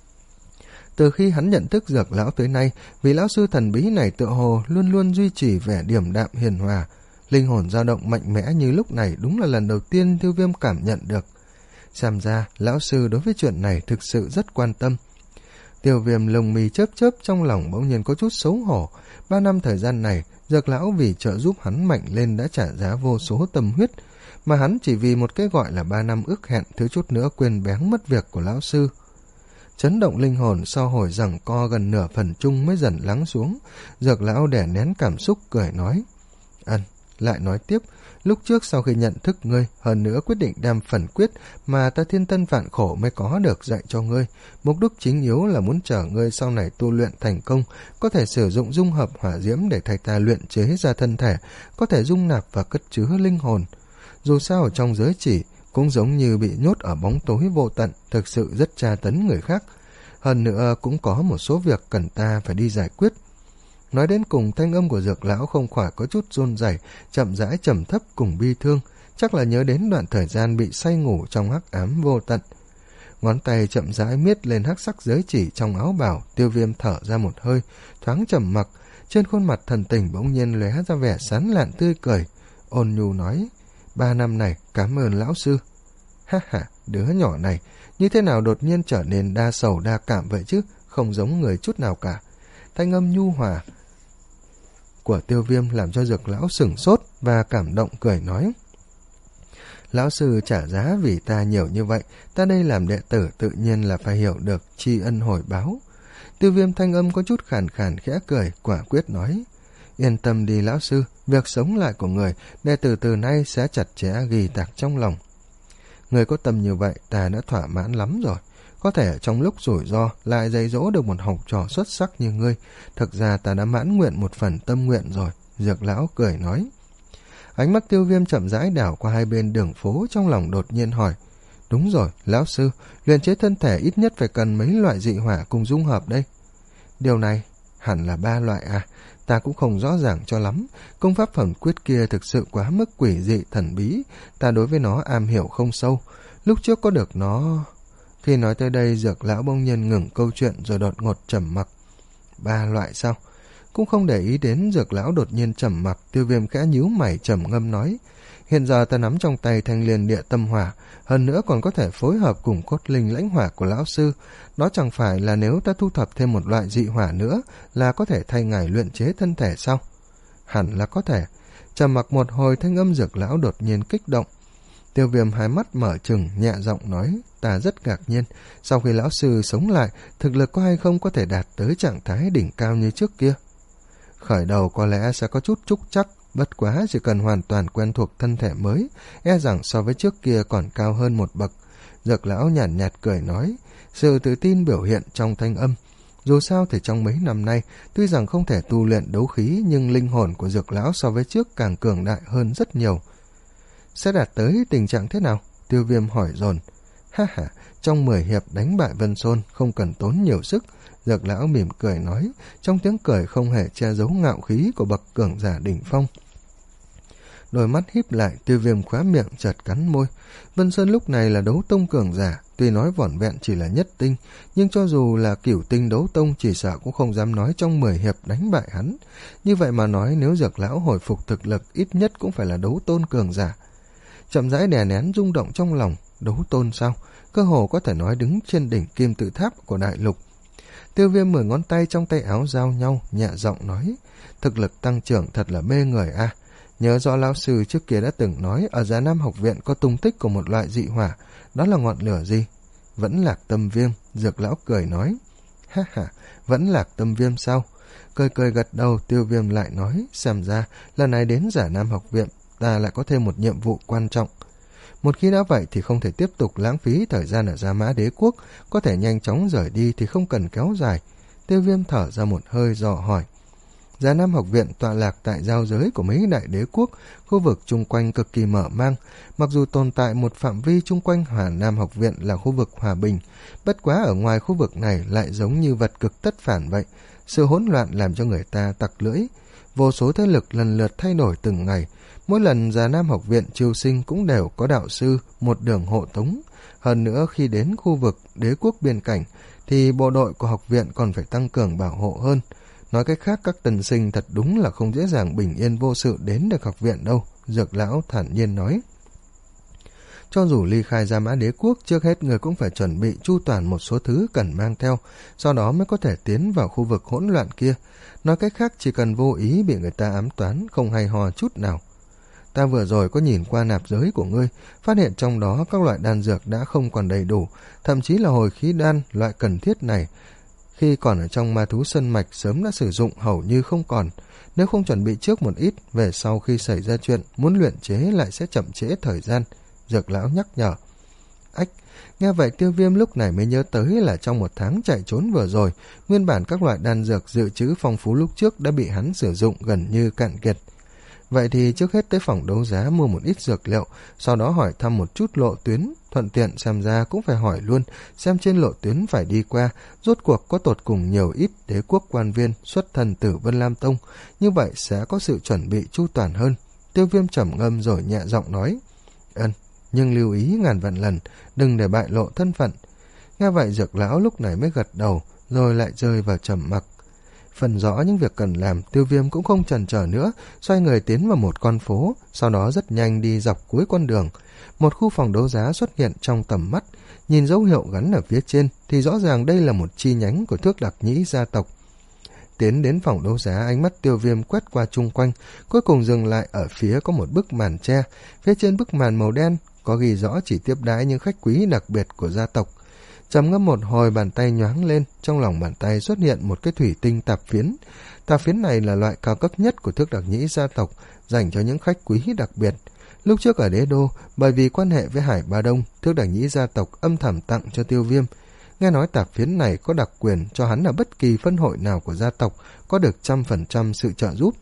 Từ khi hắn nhận thức Dược lão tới nay, vị lão sư thần bí này tựa hồ luôn luôn duy trì vẻ điềm đạm hiền hòa. Linh hồn dao động mạnh mẽ như lúc này đúng là lần đầu tiên Tiêu Viêm cảm nhận được. Xem ra lão sư đối với chuyện này thực sự rất quan tâm. Tiêu Viêm lông mi chớp chớp, trong lòng bỗng nhiên có chút xấu hổ. Ba năm thời gian này, Dược lão vì trợ giúp hắn mạnh lên đã trả giá vô số tâm huyết, mà hắn chỉ vì một cái gọi là ba năm ước hẹn thiếu chút nữa quên bén mất việc của lão sư. Chấn động linh hồn sau hồi giằng co gần nửa phần chung mới dần lắng xuống. Dược lão đè nén cảm xúc cười nói: Ân, lại nói tiếp, lúc trước sau khi nhận thức ngươi, hơn nữa quyết định đem phần quyết mà ta thiên tân vạn khổ mới có được dạy cho ngươi. Mục đích chính yếu là muốn chờ ngươi sau này tu luyện thành công, có thể sử dụng dung hợp hỏa diễm để thay ta luyện chế ra thân thể, có thể dung nạp và cất chứa linh hồn. Dù sao ở trong giới chỉ, cũng giống như bị nhốt ở bóng tối vô tận, thực sự rất tra tấn người khác. Hơn nữa cũng có một số việc cần ta phải đi giải quyết. Nói đến cùng, thanh âm của Dược lão không khỏi có chút run rẩy, chậm rãi trầm thấp cùng bi thương, chắc là nhớ đến đoạn thời gian bị say ngủ trong hắc ám vô tận. Ngón tay chậm rãi miết lên hắc sắc giới chỉ trong áo bào. Tiêu Viêm thở ra một hơi, thoáng trầm mặc, trên khuôn mặt thần tình bỗng nhiên lóe ra vẻ sán lạn tươi cười, ôn nhu nói: Ba năm này cảm ơn lão sư. Ha ha, đứa nhỏ này như thế nào đột nhiên trở nên đa sầu đa cảm vậy chứ, không giống người chút nào cả. Thanh âm nhu hòa của Tiêu Viêm làm cho Dược lão sửng sốt và cảm động cười nói: Lão sư trả giá vì ta nhiều như vậy, ta đây làm đệ tử tự nhiên là phải hiểu được tri ân hồi báo. Tiêu Viêm thanh âm có chút khàn khàn khẽ cười, quả quyết nói: Yên tâm đi lão sư, việc sống lại của người, đệ tử từ nay sẽ chặt chẽ ghi tạc trong lòng. Người có tâm như vậy ta đã thỏa mãn lắm rồi. Có thể trong lúc rủi ro lại dạy dỗ được một học trò xuất sắc như ngươi, thực ra ta đã mãn nguyện một phần tâm nguyện rồi. Dược lão cười nói. Ánh mắt Tiêu Viêm chậm rãi đảo qua hai bên đường phố, trong lòng đột nhiên hỏi: Đúng rồi, lão sư, luyện chế thân thể ít nhất phải cần mấy loại dị hỏa cùng dung hợp đây? Điều này hẳn là ba loại à? Ta cũng không rõ ràng cho lắm. Công pháp phẩm quyết kia thực sự quá mức quỷ dị thần bí, ta đối với nó am hiểu không sâu. Lúc trước có được nó... Khi nói tới đây, Dược lão bỗng nhiên ngừng câu chuyện rồi đột ngột trầm mặc. Ba loại sao? Cũng không để ý đến Dược lão đột nhiên trầm mặc, Tiêu Viêm khẽ nhíu mày trầm ngâm nói: Hiện giờ ta nắm trong tay thanh liên địa tâm hỏa, hơn nữa còn có thể phối hợp cùng cốt linh lãnh hỏa của lão sư. Đó chẳng phải là nếu ta thu thập thêm một loại dị hỏa nữa là có thể thay ngài luyện chế thân thể sao? Hẳn là có thể. Trầm mặc một hồi, thanh âm Dược lão đột nhiên kích động. Tiêu Viêm hai mắt mở trừng, nhẹ giọng nói: Ta rất ngạc nhiên, sau khi lão sư sống lại, thực lực có hay không có thể đạt tới trạng thái đỉnh cao như trước kia? Khởi đầu có lẽ sẽ có chút trúc chắc, bất quá chỉ cần hoàn toàn quen thuộc thân thể mới, e rằng so với trước kia còn cao hơn một bậc. Dược lão nhàn nhạt, nhạt cười nói, sự tự tin biểu hiện trong thanh âm. Dù sao thì trong mấy năm nay, tuy rằng không thể tu luyện đấu khí, nhưng linh hồn của Dược lão so với trước càng cường đại hơn rất nhiều. Sẽ đạt tới tình trạng thế nào? Tiêu Viêm hỏi dồn. Ha ha, trong mười hiệp đánh bại Vân Sôn không cần tốn nhiều sức. Dược lão mỉm cười nói, trong tiếng cười không hề che giấu ngạo khí của bậc cường giả đỉnh phong. Đôi mắt híp lại, Tiêu Viêm khóa miệng chợt cắn môi. Vân Sơn lúc này là đấu tông cường giả, tuy nói vỏn vẹn chỉ là nhất tinh, nhưng cho dù là cửu tinh đấu tông chỉ sợ cũng không dám nói trong mười hiệp đánh bại hắn. Như vậy mà nói, nếu Dược lão hồi phục thực lực, ít nhất cũng phải là đấu tôn cường giả. Chậm rãi đè nén rung động trong lòng, đấu tôn sao? Cơ hồ có thể nói đứng trên đỉnh kim tự tháp của đại lục. Tiêu Viêm mười ngón tay trong tay áo giao nhau, nhẹ giọng nói, thực lực tăng trưởng thật là mê người a. À. Nhớ rõ lão sư trước kia đã từng nói ở Già Nam học viện có tung tích của một loại dị hỏa, đó là ngọn lửa gì? Vẫn Lạc Tâm Viêm. Dược lão cười nói, ha ha, Vẫn Lạc Tâm Viêm sao? Cười cười gật đầu, Tiêu Viêm lại nói, xem ra lần này đến Già Nam học viện ta lại có thêm một nhiệm vụ quan trọng. Một khi đã vậy thì không thể tiếp tục lãng phí thời gian ở Gia Mã Đế Quốc, có thể nhanh chóng rời đi thì không cần kéo dài. Tiêu Viêm thở ra một hơi dò hỏi. Già Nam học viện tọa lạc tại giao giới của mấy đại đế quốc, khu vực chung quanh cực kỳ mở mang, mặc dù tồn tại một phạm vi chung quanh Hà Nam học viện là khu vực hòa bình, bất quá ở ngoài khu vực này lại giống như vật cực tất phản vậy, sự hỗn loạn làm cho người ta tặc lưỡi, vô số thế lực lần lượt thay đổi từng ngày. Mỗi lần Già Nam học viện chiêu sinh cũng đều có đạo sư, một đường hộ tống. Hơn nữa khi đến khu vực đế quốc biên cảnh thì bộ đội của học viện còn phải tăng cường bảo hộ hơn. Nói cách khác, các tân sinh thật đúng là không dễ dàng bình yên vô sự đến được học viện đâu, Dược lão thản nhiên nói. cho dù ly khai Gia Mã Đế quốc, trước hết người cũng phải chuẩn bị chu toàn một số thứ cần mang theo, sau đó mới có thể tiến vào khu vực hỗn loạn kia. Nói cách khác, chỉ cần vô ý bị người ta ám toán, không hay ho chút nào. Ta vừa rồi có nhìn qua nạp giới của ngươi, phát hiện trong đó các loại đan dược đã không còn đầy đủ, thậm chí là hồi khí đan, loại cần thiết này, khi còn ở trong ma thú sơn mạch sớm đã sử dụng hầu như không còn. Nếu không chuẩn bị trước một ít, về sau khi xảy ra chuyện, muốn luyện chế lại sẽ chậm trễ thời gian. Dược lão nhắc nhở. Ách, nghe vậy Tiêu Viêm lúc này mới nhớ tới là trong một tháng chạy trốn vừa rồi, nguyên bản các loại đan dược dự trữ phong phú lúc trước đã bị hắn sử dụng gần như cạn kiệt. Vậy thì trước hết tới phòng đấu giá mua một ít dược liệu, sau đó hỏi thăm một chút lộ tuyến, thuận tiện xem ra cũng phải hỏi luôn xem trên lộ tuyến phải đi qua, rốt cuộc có tột cùng nhiều ít đế quốc quan viên xuất thân từ Vân Lam Tông, như vậy sẽ có sự chuẩn bị chu toàn hơn. Tiêu Viêm trầm ngâm rồi nhẹ giọng nói, ân, nhưng lưu ý ngàn vạn lần, đừng để bại lộ thân phận. Nghe vậy Dược lão lúc này mới gật đầu, rồi lại rơi vào trầm mặc. Phần rõ những việc cần làm, Tiêu Viêm cũng không chần chờ nữa, xoay người tiến vào một con phố, sau đó rất nhanh đi dọc cuối con đường. Một khu phòng đấu giá xuất hiện trong tầm mắt, nhìn dấu hiệu gắn ở phía trên thì rõ ràng đây là một chi nhánh của Thước Đặc Nhĩ gia tộc. Tiến đến phòng đấu giá, ánh mắt Tiêu Viêm quét qua chung quanh, cuối cùng dừng lại ở phía có một bức màn tre. Phía trên bức màn màu đen có ghi rõ chỉ tiếp đãi những khách quý đặc biệt của gia tộc. Trầm ngâm một hồi, bàn tay nhoáng lên, trong lòng bàn tay xuất hiện một cái thủy tinh tạp phiến. Tạp phiến này là loại cao cấp nhất của Thước Đặc Nhĩ gia tộc, dành cho những khách quý đặc biệt. Lúc trước ở Đế Đô, bởi vì quan hệ với Hải Ba Đông, Thước Đặc Nhĩ gia tộc âm thầm tặng cho Tiêu Viêm. Nghe nói tạp phiến này có đặc quyền cho hắn ở bất kỳ phân hội nào của gia tộc có được trăm phần trăm sự trợ giúp.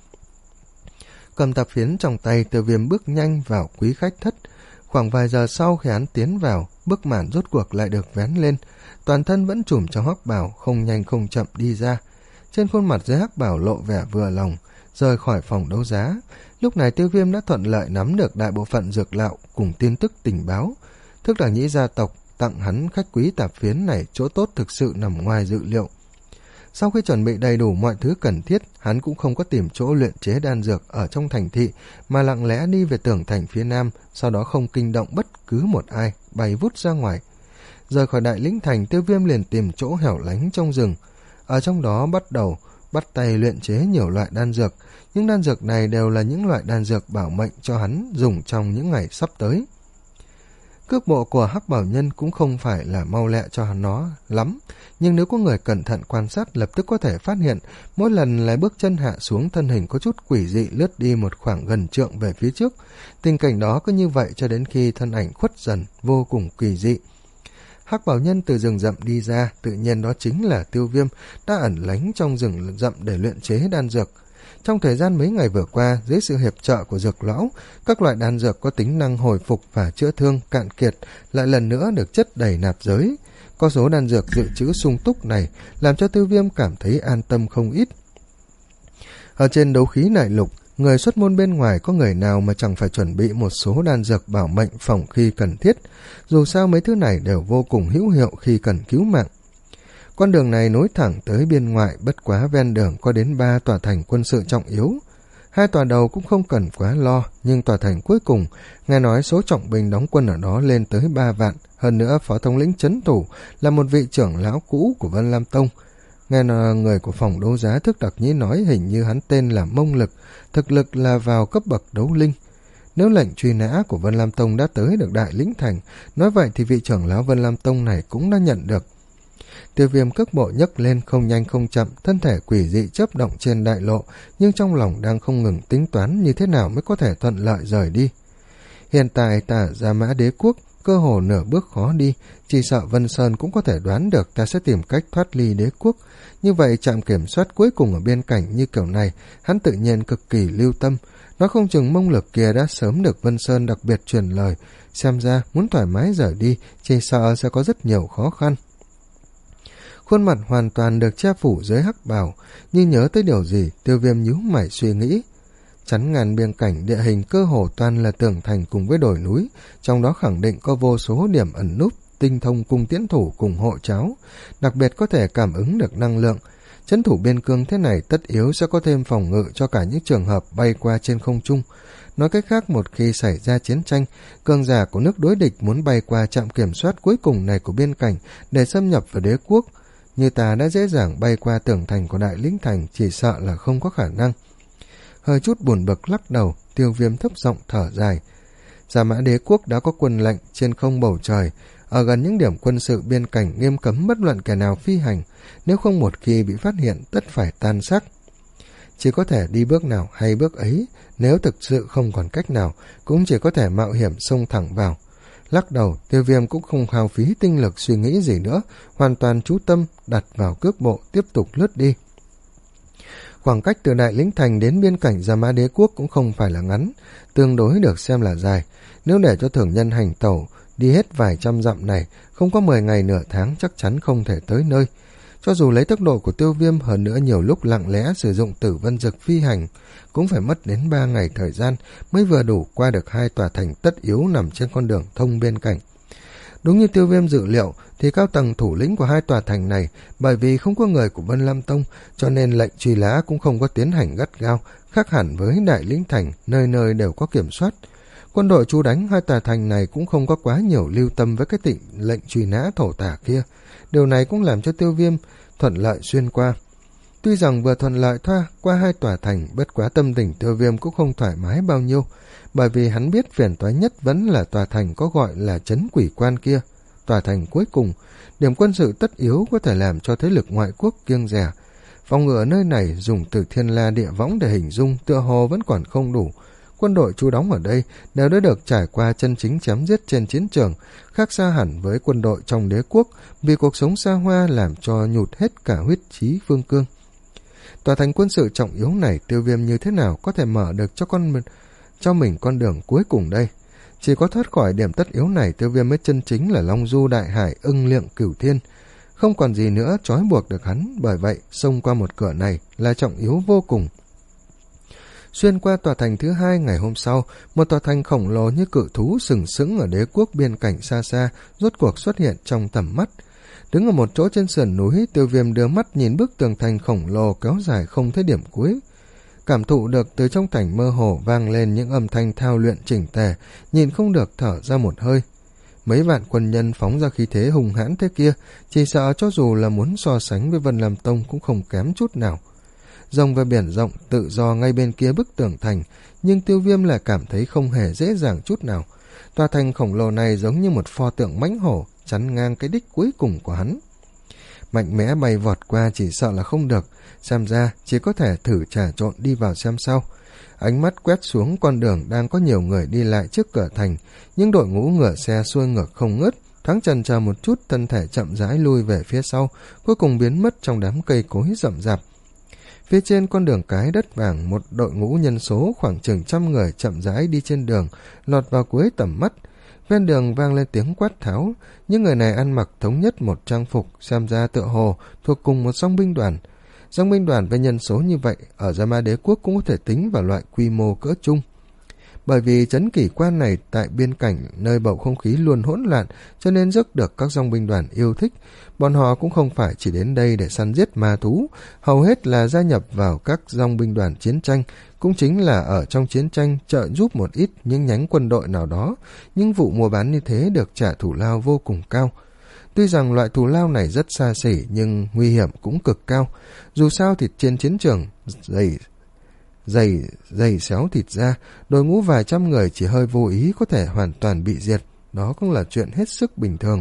Cầm tạp phiến trong tay, Tiêu Viêm bước nhanh vào quý khách thất. Khoảng vài giờ sau khi hắn tiến vào, bức màn rốt cuộc lại được vén lên, toàn thân vẫn trùm trong hắc bào, không nhanh không chậm đi ra. Trên khuôn mặt dưới hắc bào lộ vẻ vừa lòng, rời khỏi phòng đấu giá. Lúc này Tiêu Viêm đã thuận lợi nắm được đại bộ phận dược lạo cùng tin tức tình báo. Thước Đặc Nhĩ gia tộc tặng hắn khách quý tạp phiến này, chỗ tốt thực sự nằm ngoài dự liệu. Sau khi chuẩn bị đầy đủ mọi thứ cần thiết, hắn cũng không có tìm chỗ luyện chế đan dược ở trong thành thị, mà lặng lẽ đi về tường thành phía nam, sau đó không kinh động bất cứ một ai, bay vút ra ngoài. Rời khỏi đại lĩnh thành, Tiêu Viêm liền tìm chỗ hẻo lánh trong rừng. Ở trong đó bắt đầu bắt tay luyện chế nhiều loại đan dược. Những đan dược này đều là những loại đan dược bảo mệnh cho hắn dùng trong những ngày sắp tới. Cước bộ của Hắc Bảo Nhân cũng không phải là mau lẹ cho hắn nó lắm, nhưng nếu có người cẩn thận quan sát lập tức có thể phát hiện mỗi lần lại bước chân hạ xuống, thân hình có chút quỷ dị lướt đi một khoảng gần trượng về phía trước. Tình cảnh đó cứ như vậy cho đến khi thân ảnh khuất dần, vô cùng kỳ dị. Hắc Bảo Nhân từ rừng rậm đi ra, tự nhiên đó chính là Tiêu Viêm đã ẩn lánh trong rừng rậm để luyện chế đan dược. Trong thời gian mấy ngày vừa qua, dưới sự hiệp trợ của Dược lão, các loại đan dược có tính năng hồi phục và chữa thương cạn kiệt lại lần nữa được chất đầy nạp giới. Có số đan dược dự trữ sung túc này làm cho Tiêu Viêm cảm thấy an tâm không ít. Ở trên đấu khí đại lục, người xuất môn bên ngoài có người nào mà chẳng phải chuẩn bị một số đan dược bảo mệnh phòng khi cần thiết. Dù sao mấy thứ này đều vô cùng hữu hiệu khi cần cứu mạng. Con đường này nối thẳng tới biên ngoại, bất quá ven đường có đến ba tòa thành quân sự trọng yếu. Hai tòa đầu cũng không cần quá lo, nhưng tòa thành cuối cùng, nghe nói số trọng binh đóng quân ở đó lên tới ba vạn. Hơn nữa, phó thống lĩnh trấn thủ là một vị trưởng lão cũ của Vân Lam Tông. Nghe người của phòng đấu giá Thước Đặc Nhĩ nói hình như hắn tên là Mông Lực, thực lực là vào cấp bậc đấu linh. Nếu lệnh truy nã của Vân Lam Tông đã tới được đại lĩnh thành, nói vậy thì vị trưởng lão Vân Lam Tông này cũng đã nhận được. Tiêu Viêm cước bộ nhấc lên không nhanh không chậm, thân thể quỷ dị chớp động trên đại lộ, nhưng trong lòng đang không ngừng tính toán như thế nào mới có thể thuận lợi rời đi. Hiện tại ta Gia Mã Đế quốc cơ hồ nửa bước khó đi, chỉ sợ Vân Sơn cũng có thể đoán được ta sẽ tìm cách thoát ly đế quốc. Như vậy trạm kiểm soát cuối cùng ở biên cảnh như kiểu này, hắn tự nhiên cực kỳ lưu tâm. Nó không chừng Mông Lực kia đã sớm được Vân Sơn đặc biệt truyền lời, xem ra muốn thoải mái rời đi, chỉ sợ sẽ có rất nhiều khó khăn. Khuôn mặt hoàn toàn được che phủ dưới hắc bào, như nhớ tới điều gì, Tiêu Viêm nhíu mày suy nghĩ. Chắn ngàn biên cảnh, địa hình cơ hồ toàn là tường thành cùng với đồi núi, trong đó khẳng định có vô số điểm ẩn núp, tinh thông cung tiễn thủ cùng hộ cháo, đặc biệt có thể cảm ứng được năng lượng. Trấn thủ biên cương thế này tất yếu sẽ có thêm phòng ngự cho cả những trường hợp bay qua trên không trung. Nói cách khác, một khi xảy ra chiến tranh, cường giả của nước đối địch muốn bay qua trạm kiểm soát cuối cùng này của biên cảnh để xâm nhập vào đế quốc, như ta đã dễ dàng bay qua tường thành của Đại Lĩnh Thành, chỉ sợ là không có khả năng. Hơi chút buồn bực lắc đầu, Tiêu Viêm thấp giọng thở dài. Gia Mã Đế quốc đã có quân lệnh trên không bầu trời, ở gần những điểm quân sự biên cảnh nghiêm cấm bất luận kẻ nào phi hành, nếu không một khi bị phát hiện tất phải tan xác. Chỉ có thể đi bước nào hay bước ấy, nếu thực sự không còn cách nào, cũng chỉ có thể mạo hiểm xông thẳng vào. Lắc đầu, Tiêu Viêm cũng không hao phí tinh lực suy nghĩ gì nữa, hoàn toàn chú tâm đặt vào cước bộ tiếp tục lướt đi. Khoảng cách từ Đại Lĩnh Thành đến biên cảnh Gia Mã Đế quốc cũng không phải là ngắn, tương đối được xem là dài. Nếu để cho thường nhân hành tẩu đi hết vài trăm dặm này, không có mười ngày nửa tháng chắc chắn không thể tới nơi. Cho dù lấy tốc độ của Tiêu Viêm, hơn nữa nhiều lúc lặng lẽ sử dụng Tử Vân Dực phi hành, cũng phải mất đến ba ngày thời gian mới vừa đủ qua được hai tòa thành tất yếu nằm trên con đường thông biên cảnh. Đúng như Tiêu Viêm dự liệu, thì cao tầng thủ lĩnh của hai tòa thành này, bởi vì không có người của Vân Lam Tông, cho nên lệnh truy nã cũng không có tiến hành gắt gao, khác hẳn với Đại Lĩnh Thành, nơi nơi đều có kiểm soát. Quân đội trú đánh hai tòa thành này cũng không có quá nhiều lưu tâm với cái tịnh lệnh truy nã thổ tả kia. Điều này cũng làm cho Tiêu Viêm thuận lợi xuyên qua. Tuy rằng vừa thuận lợi thoa qua hai tòa thành, bất quá tâm tình Tiêu Viêm cũng không thoải mái bao nhiêu, bởi vì hắn biết phiền toái nhất vẫn là tòa thành có gọi là trấn quỷ quan kia. Tòa thành cuối cùng, điểm quân sự tất yếu có thể làm cho thế lực ngoại quốc kiêng dè. Phòng ngự ở nơi này dùng từ thiên la địa võng để hình dung tựa hồ vẫn còn không đủ. Quân đội trú đóng ở đây đều đã được trải qua chân chính chém giết trên chiến trường, khác xa hẳn với quân đội trong đế quốc, vì cuộc sống xa hoa làm cho nhụt hết cả huyết chí phương cương. Tòa thành quân sự trọng yếu này, Tiêu Viêm như thế nào có thể mở được cho con cho mình con đường cuối cùng đây? Chỉ có thoát khỏi điểm tất yếu này, Tiêu Viêm mới chân chính là Long Du Đại Hải, ưng liệng cửu thiên. Không còn gì nữa trói buộc được hắn, bởi vậy xông qua một cửa này là trọng yếu vô cùng. Xuyên qua tòa thành thứ hai ngày hôm sau, một tòa thành khổng lồ như cự thú sừng sững ở đế quốc biên cảnh xa xa, rốt cuộc xuất hiện trong tầm mắt. Đứng ở một chỗ trên sườn núi, Tiêu Viêm đưa mắt nhìn bức tường thành khổng lồ kéo dài không thấy điểm cuối. Cảm thụ được từ trong thành mơ hồ vang lên những âm thanh thao luyện chỉnh tề, nhìn không được thở ra một hơi. Mấy vạn quân nhân phóng ra khí thế hùng hãn thế kia, chỉ sợ cho dù là muốn so sánh với Vân Lam Tông cũng không kém chút nào. Rồng và biển rộng tự do ngay bên kia bức tường thành, nhưng Tiêu Viêm lại cảm thấy không hề dễ dàng chút nào. Tòa thành khổng lồ này giống như một pho tượng mãnh hổ chắn ngang cái đích cuối cùng của hắn. Mạnh mẽ bay vọt qua chỉ sợ là không được, xem ra chỉ có thể thử trà trộn đi vào xem sau. Ánh mắt quét xuống con đường đang có nhiều người đi lại trước cửa thành, những đội ngũ ngựa xe xuôi ngược không ngớt, thoáng chần chờ một chút, thân thể chậm rãi lui về phía sau, cuối cùng biến mất trong đám cây cối rậm rạp. Phía trên con đường cái đất vàng, một đội ngũ nhân số khoảng chừng trăm người chậm rãi đi trên đường, lọt vào cuối tầm mắt. Ven đường vang lên tiếng quát tháo, những người này ăn mặc thống nhất một trang phục, xem ra tựa hồ thuộc cùng một dòng binh đoàn. Dòng binh đoàn với nhân số như vậy, ở Gia Mã Đế quốc cũng có thể tính vào loại quy mô cỡ chung. Bởi vì trấn kỷ quan này tại biên cảnh nơi bầu không khí luôn hỗn loạn, cho nên rất được các dòng binh đoàn yêu thích. Bọn họ cũng không phải chỉ đến đây để săn giết ma thú, hầu hết là gia nhập vào các dòng binh đoàn chiến tranh, cũng chính là ở trong chiến tranh trợ giúp một ít những nhánh quân đội nào đó. Những vụ mua bán như thế được trả thù lao vô cùng cao. Tuy rằng loại thù lao này rất xa xỉ nhưng nguy hiểm cũng cực cao. Dù sao thì trên chiến trường dày dày dày xéo thịt ra, đội ngũ vài trăm người chỉ hơi vô ý có thể hoàn toàn bị diệt, đó cũng là chuyện hết sức bình thường.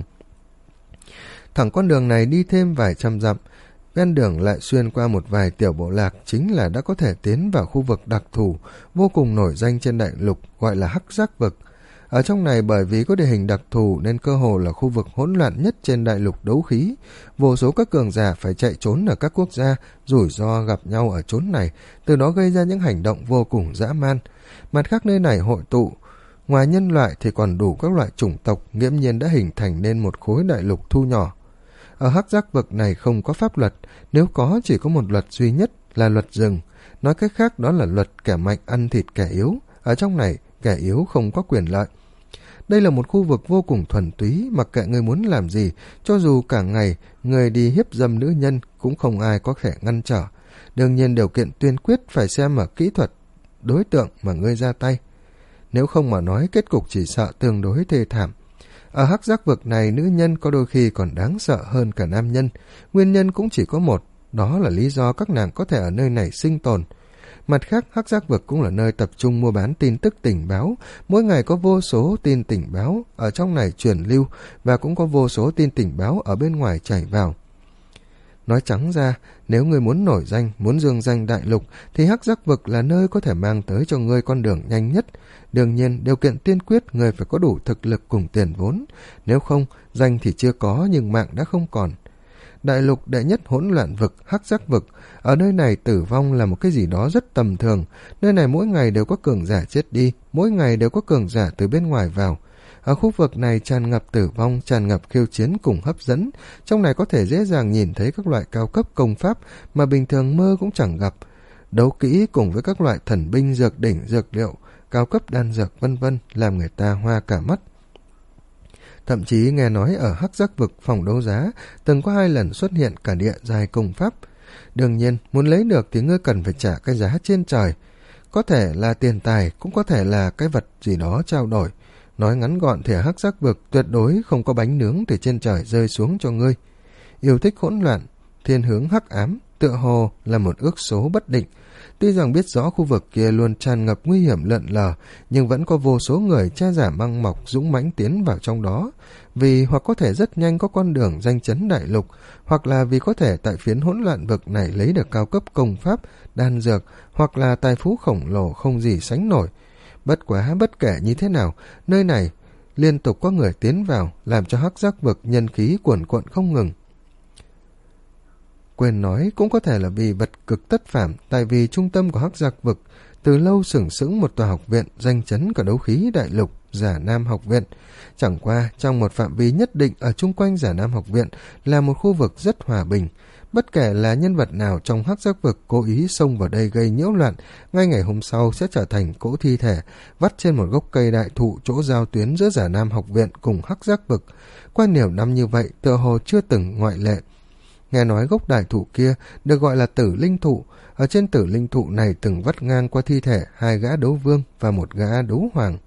Thẳng con đường này đi thêm vài trăm dặm, ven đường lại xuyên qua một vài tiểu bộ lạc, chính là đã có thể tiến vào khu vực đặc thù vô cùng nổi danh trên đại lục, gọi là Hắc Giác vực. Ở trong này bởi vì có địa hình đặc thù nên cơ hồ là khu vực hỗn loạn nhất trên đại lục đấu khí. Vô số các cường giả phải chạy trốn ở các quốc gia, rủi ro gặp nhau ở chốn này, từ đó gây ra những hành động vô cùng dã man. Mặt khác nơi này hội tụ, ngoài nhân loại thì còn đủ các loại chủng tộc, nghiễm nhiên đã hình thành nên một khối đại lục thu nhỏ. Ở Hắc Giác vực này không có pháp luật, nếu có chỉ có một luật duy nhất là luật rừng. Nói cách khác đó là luật kẻ mạnh ăn thịt kẻ yếu. Ở trong này, kẻ yếu không có quyền lợi. Đây là một khu vực vô cùng thuần túy, mặc kệ người muốn làm gì, cho dù cả ngày người đi hiếp dâm nữ nhân cũng không ai có thể ngăn trở. Đương nhiên điều kiện tiên quyết phải xem ở kỹ thuật đối tượng mà ngươi ra tay. nếu không mà nói kết cục chỉ sợ tương đối thê thảm. Ở hắc giác vực này, nữ nhân có đôi khi còn đáng sợ hơn cả nam nhân. Nguyên nhân cũng chỉ có một, đó là lý do các nàng có thể ở nơi này sinh tồn. Mặt khác, hắc giác vực cũng là nơi tập trung mua bán tin tức tình báo. Mỗi ngày có vô số tin tình báo ở trong này truyền lưu, và cũng có vô số tin tình báo ở bên ngoài chảy vào. Nói trắng ra, nếu ngươi muốn nổi danh, muốn dương danh đại lục, thì hắc giác vực là nơi có thể mang tới cho ngươi con đường nhanh nhất. Đương nhiên, điều kiện tiên quyết ngươi phải có đủ thực lực cùng tiền vốn. Nếu không, danh thì chưa có nhưng mạng đã không còn. Đại lục đệ nhất hỗn loạn vực, hắc giác vực. Ở nơi này tử vong là một cái gì đó rất tầm thường. Nơi này mỗi ngày đều có cường giả chết đi, mỗi ngày đều có cường giả từ bên ngoài vào. Ở khu vực này tràn ngập tử vong, tràn ngập khiêu chiến cùng hấp dẫn. Trong này có thể dễ dàng nhìn thấy các loại cao cấp công pháp mà bình thường mơ cũng chẳng gặp. Đấu kỹ cùng với các loại thần binh, dược đỉnh, dược liệu, cao cấp đan dược vân vân làm người ta hoa cả mắt. Thậm chí nghe nói ở hắc giác vực phòng đấu giá từng có hai lần xuất hiện cả địa giai công pháp. Đương nhiên, muốn lấy được thì ngươi cần phải trả cái giá trên trời. Có thể là tiền tài, cũng có thể là cái vật gì đó trao đổi. Nói ngắn gọn thì ở hắc giác vực tuyệt đối không có bánh nướng từ trên trời rơi xuống cho ngươi. Yêu thích hỗn loạn, thiên hướng hắc ám, tựa hồ là một ước số bất định. Tuy rằng biết rõ khu vực kia luôn tràn ngập nguy hiểm lợn lờ, nhưng vẫn có vô số người cha giả măng mọc dũng mãnh tiến vào trong đó, vì hoặc có thể rất nhanh có con đường danh chấn đại lục, hoặc là vì có thể tại phiến hỗn loạn vực này lấy được cao cấp công pháp, đan dược, hoặc là tài phú khổng lồ không gì sánh nổi. Bất quá bất kể như thế nào, nơi này liên tục có người tiến vào, làm cho hắc giác vực nhân khí cuồn cuộn không ngừng. Quên nói, cũng có thể là vì vật cực tất phàm, tại vì trung tâm của hắc giác vực từ lâu sừng sững một tòa học viện danh chấn cả đấu khí đại lục, Giả Nam học viện. Chẳng qua trong một phạm vi nhất định ở chung quanh Giả Nam học viện là một khu vực rất hòa bình. Bất kể là nhân vật nào trong hắc giác vực cố ý xông vào đây gây nhiễu loạn, ngay ngày hôm sau sẽ trở thành cỗ thi thể vắt trên một gốc cây đại thụ chỗ giao tuyến giữa Giả Nam học viện cùng hắc giác vực. Qua nhiều năm như vậy, tựa hồ chưa từng ngoại lệ. Nghe nói gốc đại thụ kia được gọi là Tử Linh thụ. Ở trên Tử Linh thụ này từng vắt ngang qua thi thể hai gã đấu vương và một gã đấu hoàng.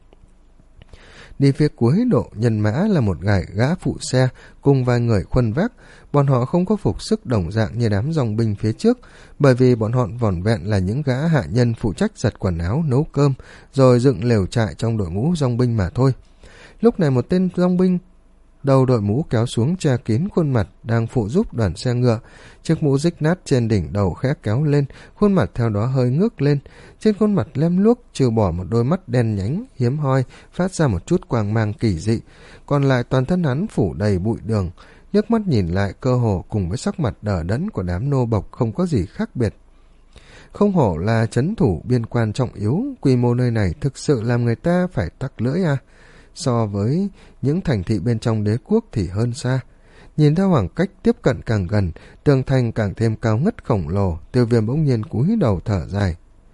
Đi phía cuối độ nhân mã là một gã gã phụ xe cùng vài người khuân vác. Bọn họ không có phục sức đồng dạng như đám dòng binh phía trước, bởi vì bọn họ vỏn vẹn là những gã hạ nhân phụ trách giặt quần áo, nấu cơm, rồi dựng lều trại trong đội ngũ dòng binh mà thôi. Lúc này một tên dòng binh đầu đội mũ kéo xuống che kín khuôn mặt đang phụ giúp đoàn xe ngựa. Chiếc mũ rích nát trên đỉnh đầu khẽ kéo lên, khuôn mặt theo đó hơi ngước lên. Trên khuôn mặt lem luốc trừ bỏ một đôi mắt đen nhánh hiếm hoi phát ra một chút quang mang kỳ dị, còn lại toàn thân hắn phủ đầy bụi đường. Nhấc mắt nhìn lại, cơ hồ cùng với sắc mặt đờ đẫn của đám nô bộc không có gì khác biệt. Không hổ là trấn thủ biên quan trọng yếu, quy mô nơi này thực sự làm người ta phải tắc lưỡi à. So với những thành thị bên trong đế quốc thì hơn xa. Nhìn theo khoảng cách tiếp cận càng gần, tường thành càng thêm cao ngất khổng lồ, Tiêu Viêm bỗng nhiên cúi đầu thở dài.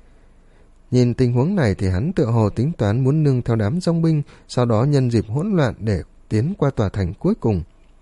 Nhìn tình huống này thì hắn tựa hồ tính toán muốn nương theo đám dòng binh, sau đó nhân dịp hỗn loạn để tiến qua tòa thành cuối cùng.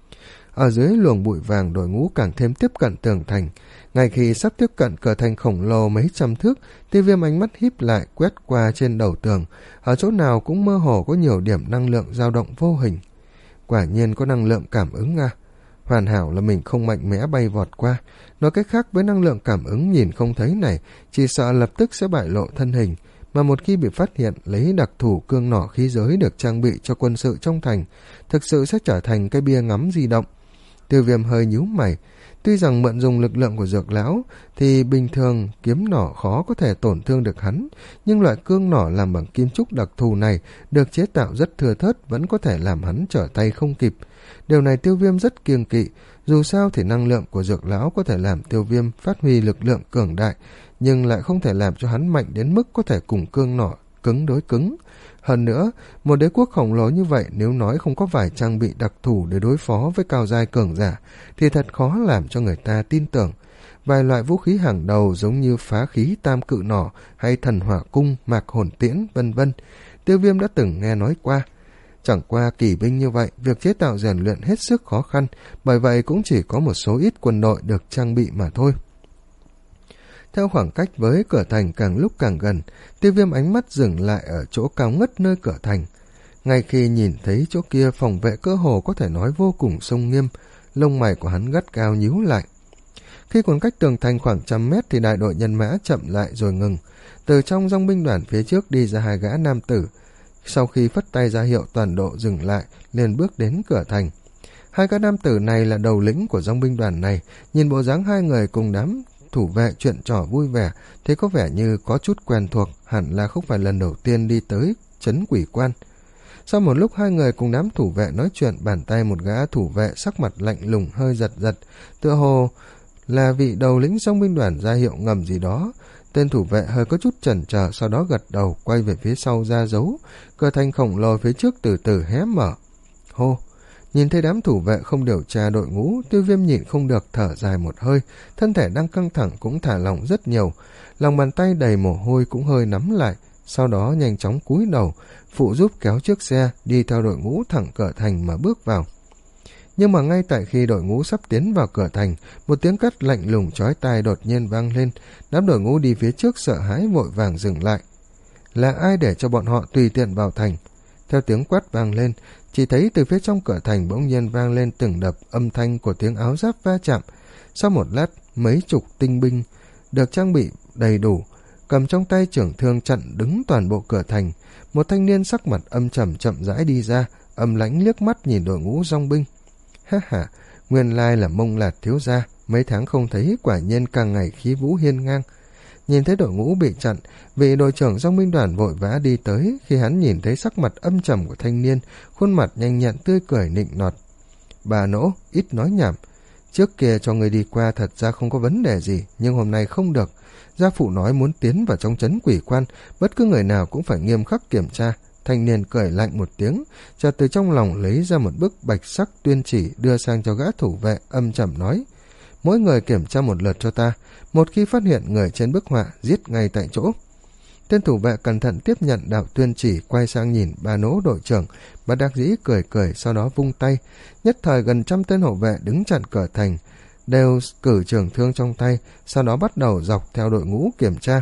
Ở dưới luồng bụi vàng, đội ngũ càng thêm tiếp cận tường thành. Ngay khi sắp tiếp cận cửa thành khổng lồ mấy trăm thước, Tiêu Viêm ánh mắt híp lại quét qua trên đầu tường. Ở chỗ nào cũng mơ hồ có nhiều điểm năng lượng dao động vô hình. Quả nhiên có năng lượng cảm ứng à? Hoàn hảo là mình không mạnh mẽ bay vọt qua. Nói cách khác, với năng lượng cảm ứng nhìn không thấy này, chỉ sợ lập tức sẽ bại lộ thân hình. Mà một khi bị phát hiện, lấy đặc thù cương nỏ khí giới được trang bị cho quân sự trong thành, thực sự sẽ trở thành cái bia ngắm di động. Tiêu Viêm hơi nhíu mày. Tuy rằng mượn dùng lực lượng của dược lão thì bình thường kiếm nỏ khó có thể tổn thương được hắn, nhưng loại cương nỏ làm bằng kim trúc đặc thù này được chế tạo rất thưa thớt, vẫn có thể làm hắn trở tay không kịp. Điều này Tiêu Viêm rất kiêng kỵ. Dù sao thì năng lượng của dược lão có thể làm Tiêu Viêm phát huy lực lượng cường đại, nhưng lại không thể làm cho hắn mạnh đến mức có thể cùng cương nỏ cứng đối cứng. Hơn nữa, một đế quốc khổng lồ như vậy nếu nói không có vài trang bị đặc thù để đối phó với cao giai cường giả thì thật khó làm cho người ta tin tưởng. Vài loại vũ khí hàng đầu giống như phá khí tam cự nỏ hay thần hỏa cung, mạc hồn tiễn vân vân, Tiêu Viêm đã từng nghe nói qua. Chẳng qua kỳ binh như vậy, việc chế tạo rèn luyện hết sức khó khăn, bởi vậy cũng chỉ có một số ít quân đội được trang bị mà thôi. Theo khoảng cách với cửa thành càng lúc càng gần, Tiêu Viêm ánh mắt dừng lại ở chỗ cao ngất nơi cửa thành. Ngay khi nhìn thấy chỗ kia, phòng vệ cơ hồ có thể nói vô cùng sông nghiêm, lông mày của hắn gắt cao nhíu lại. Khi còn cách tường thành khoảng trăm mét thì đại đội nhân mã chậm lại rồi ngừng. Từ trong dòng binh đoàn phía trước đi ra hai gã nam tử. Sau khi phất tay ra hiệu toàn độ dừng lại, liền bước đến cửa thành. Hai gã nam tử này là đầu lĩnh của dòng binh đoàn này, nhìn bộ dáng hai người cùng đám thủ vệ chuyện trò vui vẻ, thế có vẻ như có chút quen thuộc, hẳn là không phải lần đầu tiên đi tới trấn Quỷ Quan. Sau một lúc hai người cùng đám thủ vệ nói chuyện, bàn tay một gã thủ vệ sắc mặt lạnh lùng hơi giật giật, tựa hồ là vị đầu lĩnh dòng binh đoàn ra hiệu ngầm gì đó. Tên thủ vệ hơi có chút chần chờ, sau đó gật đầu quay về phía sau ra dấu. Cửa thành khổng lồ phía trước từ từ hé mở. Hô! Nhìn thấy đám thủ vệ không điều tra đội ngũ, Tiêu Viêm nhịn không được thở dài một hơi, thân thể đang căng thẳng cũng thả lỏng rất nhiều, lòng bàn tay đầy mồ hôi cũng hơi nắm lại, sau đó nhanh chóng cúi đầu, phụ giúp kéo chiếc xe đi theo đội ngũ thẳng cửa thành mà bước vào. Nhưng mà ngay tại khi đội ngũ sắp tiến vào cửa thành, một tiếng cắt lạnh lùng chói tai đột nhiên vang lên, đám đội ngũ đi phía trước sợ hãi vội vàng dừng lại. Là ai để cho bọn họ tùy tiện vào thành? Theo tiếng quát vang lên, chỉ thấy từ phía trong cửa thành bỗng nhiên vang lên từng đợt âm thanh của tiếng áo giáp va chạm. Sau một lát, mấy chục tinh binh được trang bị đầy đủ, cầm trong tay trưởng thương chặn đứng toàn bộ cửa thành. Một thanh niên sắc mặt âm trầm chậm rãi đi ra, âm lãnh liếc mắt nhìn đội ngũ dòng binh. Ha ha, nguyên lai là Mông Lạt thiếu gia, mấy tháng không thấy quả nhiên càng ngày khí vũ hiên ngang. Nhìn thấy đội ngũ bị chặn, vị đội trưởng dòng binh đoàn vội vã đi tới. Khi hắn nhìn thấy sắc mặt âm trầm của thanh niên, khuôn mặt nhanh nhẹn tươi cười nịnh nọt. Bà Nỗ, ít nói nhảm. Trước kia cho người đi qua thật ra không có vấn đề gì, nhưng hôm nay không được. Gia phụ nói muốn tiến vào trong trấn Quỷ Quan, bất cứ người nào cũng phải nghiêm khắc kiểm tra. Thanh niên cười lạnh một tiếng, chợt từ trong lòng lấy ra một bức bạch sắc tuyên chỉ đưa sang cho gã thủ vệ, âm trầm nói: mỗi người kiểm tra một lượt cho ta, một khi phát hiện người trên bức họa giết ngay tại chỗ. Tên thủ vệ cẩn thận tiếp nhận đạo tuyên chỉ, quay sang nhìn Bà Nỗ đội trưởng, bất đắc dĩ cười cười, sau đó vung tay. Nhất thời gần trăm tên hộ vệ đứng chặn cửa thành đều cử trường thương trong tay, sau đó bắt đầu dọc theo đội ngũ kiểm tra.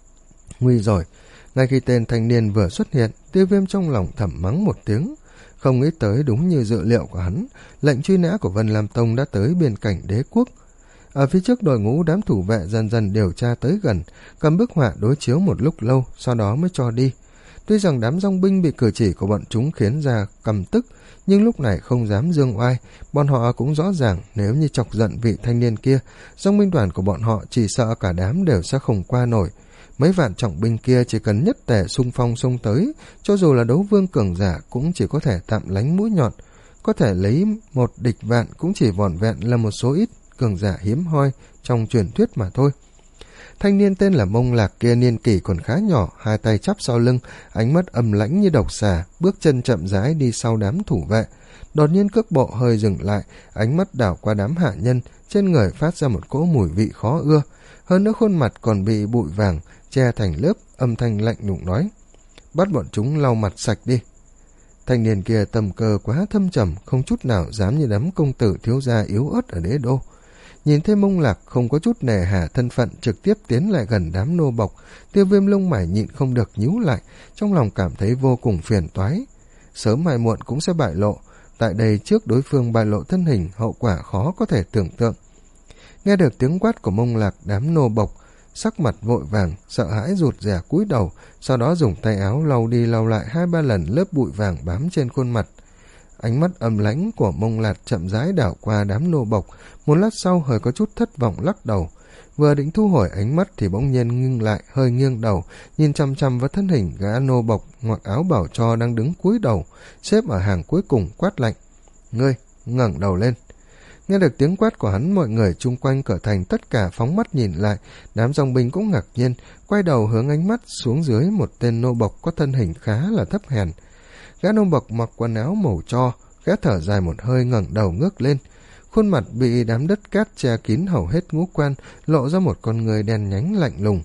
Nguy rồi! Ngay khi tên thanh niên vừa xuất hiện, Tiêu Viêm trong lòng thầm mắng một tiếng. Không nghĩ tới đúng như dự liệu của hắn, lệnh truy nã của Vân Lam Tông đã tới biên cảnh đế quốc. Ở phía trước đội ngũ, đám thủ vệ dần dần điều tra tới gần, cầm bức họa đối chiếu một lúc lâu, sau đó mới cho đi. Tuy rằng đám dòng binh bị cử chỉ của bọn chúng khiến ra căm tức, nhưng lúc này không dám dương oai. Bọn họ cũng rõ ràng nếu như chọc giận vị thanh niên kia, dòng binh đoàn của bọn họ chỉ sợ cả đám đều sẽ không qua nổi. Mấy vạn trọng binh kia chỉ cần nhất tề xung phong xông tới, cho dù là đấu vương cường giả cũng chỉ có thể tạm lánh mũi nhọn. Có thể lấy một địch vạn cũng chỉ vỏn vẹn là một số ít cường giả hiếm hoi trong truyền thuyết mà thôi. Thanh niên tên là Mông Lạc kia niên kỷ còn khá nhỏ, hai tay chắp sau lưng, ánh mắt âm lãnh như độc xà, bước chân chậm rãi đi sau đám thủ vệ. Đột nhiên cước bộ hơi dừng lại, ánh mắt đảo qua đám hạ nhân, trên người phát ra một cỗ mùi vị khó ưa, hơn nữa khuôn mặt còn bị bụi vàng che thành lớp, âm thanh lạnh lùng nói: bắt bọn chúng lau mặt sạch đi. Thanh niên kia tầm cơ quá thâm trầm, không chút nào dám như đám công tử thiếu gia yếu ớt ở đế đô. Nhìn thấy Mông Lạc không có chút nề hà thân phận, trực tiếp tiến lại gần đám nô bộc, Tiêu Viêm lông mày nhịn không được nhíu lại, trong lòng cảm thấy vô cùng phiền toái. Sớm hay muộn cũng sẽ bại lộ, tại đây trước đối phương bại lộ thân hình, hậu quả khó có thể tưởng tượng. Nghe được tiếng quát của Mông Lạc, đám nô bộc sắc mặt vội vàng, sợ hãi rụt rè cúi đầu, sau đó dùng tay áo lau đi lau lại hai ba lần lớp bụi vàng bám trên khuôn mặt. Ánh mắt âm lãnh của Mông Lạt chậm rãi đảo qua đám nô bộc, một lát sau hơi có chút thất vọng lắc đầu. Vừa định thu hồi ánh mắt thì bỗng nhiên ngưng lại, hơi nghiêng đầu, nhìn chăm chăm vào thân hình gã nô bộc mặc áo bảo cho đang đứng cúi đầu, xếp ở hàng cuối cùng, quát lạnh: ngươi, ngẩng đầu lên. Nghe được tiếng quát của hắn, mọi người chung quanh cửa thành tất cả phóng mắt nhìn lại, đám dòng binh cũng ngạc nhiên, quay đầu hướng ánh mắt xuống dưới một tên nô bộc có thân hình khá là thấp hèn. Gã nô bộc mặc quần áo màu tro, gã thở dài một hơi ngẩng đầu ngước lên, khuôn mặt bị đám đất cát che kín hầu hết ngũ quan, lộ ra một con người đen nhánh lạnh lùng.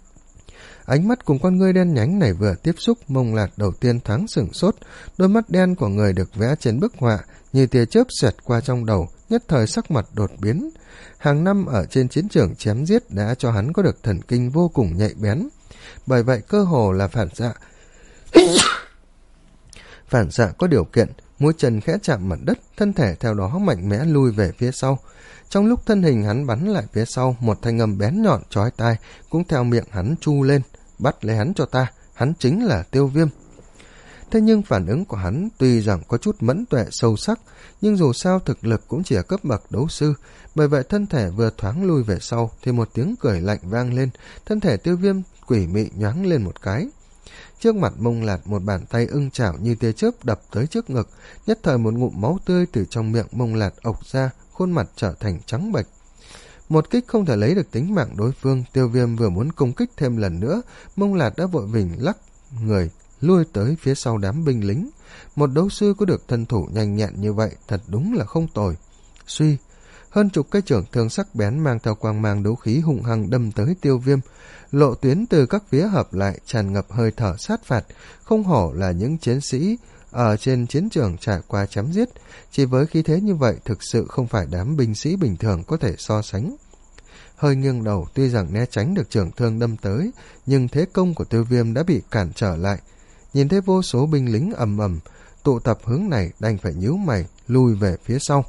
Ánh mắt cùng con ngươi đen nhánh này vừa tiếp xúc, Mông Lạt đầu tiên thoáng sửng sốt, đôi mắt đen của người được vẽ trên bức họa như tia chớp xẹt qua trong đầu, nhất thời sắc mặt đột biến. Hàng năm ở trên chiến trường chém giết đã cho hắn có được thần kinh vô cùng nhạy bén. Bởi vậy cơ hồ là phản xạ. Phản xạ có điều kiện, mũi chân khẽ chạm mặt đất, thân thể theo đó mạnh mẽ lui về phía sau. Trong lúc thân hình hắn bắn lại phía sau, một thanh âm bén nhọn chói tai cũng theo miệng hắn chu lên. Bắt lấy hắn cho ta, hắn chính là Tiêu Viêm. Thế nhưng phản ứng của hắn tuy rằng có chút mẫn tuệ sâu sắc, nhưng dù sao thực lực cũng chỉ ở cấp bậc đấu sư, bởi vậy thân thể vừa thoáng lui về sau thì một tiếng cười lạnh vang lên, thân thể Tiêu Viêm quỷ mị nhoáng lên một cái. Trước mặt Mông Lạt một bàn tay ưng chảo như tia chớp đập tới trước ngực, nhất thời một ngụm máu tươi từ trong miệng Mông Lạt ộc ra, khuôn mặt trở thành trắng bệch. Một kích không thể lấy được tính mạng đối phương, Tiêu Viêm vừa muốn công kích thêm lần nữa, Mông Lạt đã vội vàng lắc người lui tới phía sau đám binh lính. Một đấu sư có được thân thủ nhanh nhẹn như vậy thật đúng là không tồi. Suy, hơn chục cây chưởng thương sắc bén mang theo quang mang đấu khí hung hăng đâm tới Tiêu Viêm. Lộ tuyến từ các phía hợp lại tràn ngập hơi thở sát phạt, không hổ là những chiến sĩ ở trên chiến trường trải qua chém giết. Chỉ với khí thế như vậy thực sự không phải đám binh sĩ bình thường có thể so sánh. Hơi nghiêng đầu, tuy rằng né tránh được trường thương đâm tới, nhưng thế công của Tiêu Viêm đã bị cản trở lại. Nhìn thấy vô số binh lính ầm ầm tụ tập hướng này, đành phải nhíu mày lui về phía sau.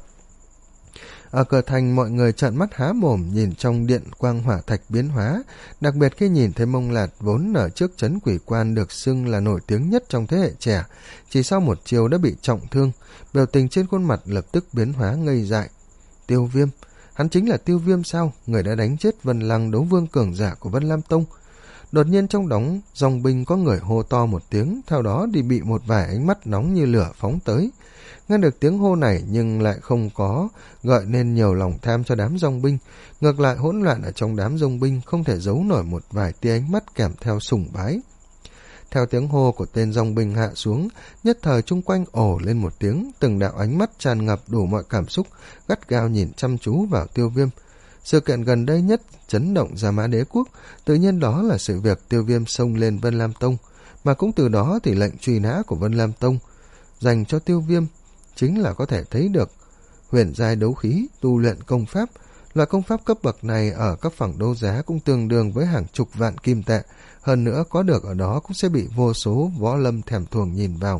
Ở cửa thành mọi người trợn mắt há mồm nhìn trong điện quang hỏa thạch biến hóa, đặc biệt khi nhìn thấy Mông Lạt vốn ở trước trấn Quỷ Quan được xưng là nổi tiếng nhất trong thế hệ trẻ, chỉ sau một chiều đã bị trọng thương, biểu tình trên khuôn mặt lập tức biến hóa ngây dại. Tiêu Viêm, hắn chính là Tiêu Viêm sao, người đã đánh chết Vân Lăng đấu vương cường giả của Vân Lam Tông. Đột nhiên trong đống dòng binh có người hô to một tiếng, theo đó thì bị một vài ánh mắt nóng như lửa phóng tới. Nghe được tiếng hô này nhưng lại không có gợi nên nhiều lòng tham cho đám dòng binh, ngược lại hỗn loạn ở trong đám dòng binh không thể giấu nổi một vài tia ánh mắt kèm theo sùng bái. Theo tiếng hô của tên dòng binh hạ xuống, nhất thời chung quanh ồ lên một tiếng, từng đạo ánh mắt tràn ngập đủ mọi cảm xúc, gắt gao nhìn chăm chú vào Tiêu Viêm. Sự kiện gần đây nhất chấn động Gia Mã Đế Quốc, tự nhiên đó là sự việc Tiêu Viêm xông lên Vân Lam Tông, mà cũng từ đó thì lệnh truy nã của Vân Lam Tông dành cho Tiêu Viêm chính là có thể thấy được huyền giai đấu khí, tu luyện công pháp. Loại công pháp cấp bậc này ở các phẳng đấu giá cũng tương đương với hàng chục vạn kim tệ, hơn nữa có được ở đó cũng sẽ bị vô số võ lâm thèm thuồng nhìn vào.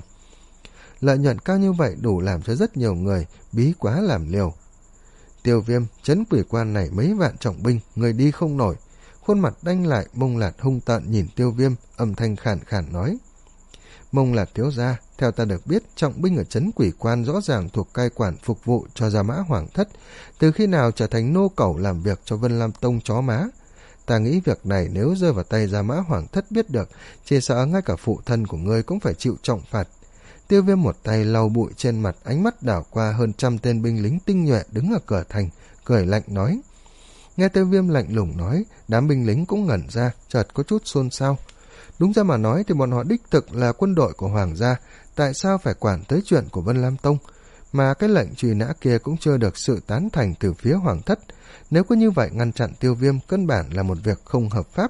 Lợi nhuận cao như vậy đủ làm cho rất nhiều người bí quá làm liều. Tiêu Viêm, trấn Quỷ Quan này mấy vạn trọng binh, người đi không nổi. Khuôn mặt đanh lại, Mông Lạt hung tợn nhìn Tiêu Viêm, âm thanh khàn khàn nói. Mông Lạt thiếu gia, theo ta được biết, trọng binh ở trấn Quỷ Quan rõ ràng thuộc cai quản phục vụ cho Gia Mã Hoàng Thất, từ khi nào trở thành nô cẩu làm việc cho Vân Lam Tông chó má. Ta nghĩ việc này nếu rơi vào tay Gia Mã Hoàng Thất biết được, chỉ sợ ngay cả phụ thân của ngươi cũng phải chịu trọng phạt. Tiêu Viêm một tay lau bụi trên mặt, ánh mắt đảo qua hơn trăm tên binh lính tinh nhuệ đứng ở cửa thành, cười lạnh nói. Nghe Tiêu Viêm lạnh lùng nói, đám binh lính cũng ngẩn ra, chợt có chút xôn xao. Đúng ra mà nói thì bọn họ đích thực là quân đội của Hoàng gia, tại sao phải quản tới chuyện của Vân Lam Tông, mà cái lệnh truy nã kia cũng chưa được sự tán thành từ phía Hoàng Thất. Nếu có như vậy ngăn chặn Tiêu Viêm căn bản là một việc không hợp pháp.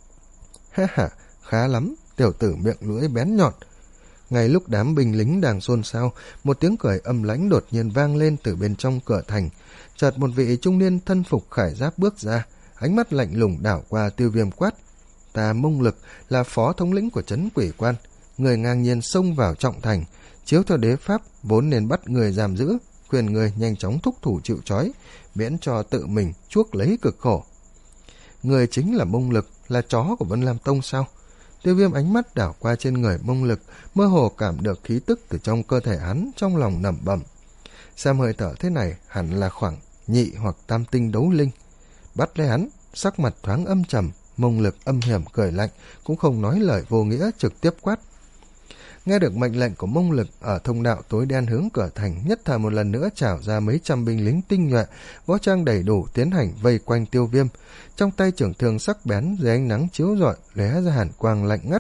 Ha ha, khá lắm, tiểu tử miệng lưỡi bén nhọn. Ngay lúc đám binh lính đang xôn xao, một tiếng cười âm lãnh đột nhiên vang lên từ bên trong cửa thành. Chợt một vị trung niên thân phục khải giáp bước ra, ánh mắt lạnh lùng đảo qua Tiêu Viêm quát. Ta Mông Lực là phó thống lĩnh của trấn Quỷ Quan, người ngang nhiên xông vào trọng thành, chiếu theo đế pháp vốn nên bắt người giam giữ, khuyên người nhanh chóng thúc thủ chịu trói, miễn cho tự mình chuốc lấy cực khổ. Người chính là Mông Lực, là chó của Vân Lam Tông sao? Tiêu Viêm ánh mắt đảo qua trên người Mông Lực, mơ hồ cảm được khí tức từ trong cơ thể hắn, trong lòng lẩm bẩm. Xem hơi thở thế này hẳn là khoảng nhị hoặc tam tinh đấu linh. Bắt lấy hắn, sắc mặt thoáng âm trầm, Mông Lực âm hiểm cười lạnh, cũng không nói lời vô nghĩa, trực tiếp quát. Nghe được mệnh lệnh của Mông Lực, ở thông đạo tối đen hướng cửa thành, nhất thời một lần nữa trảo ra mấy trăm binh lính tinh nhuệ, võ trang đầy đủ tiến hành vây quanh Tiêu Viêm. Trong tay trưởng thương sắc bén dưới ánh nắng chiếu rọi lóe ra hàn quang lạnh ngắt.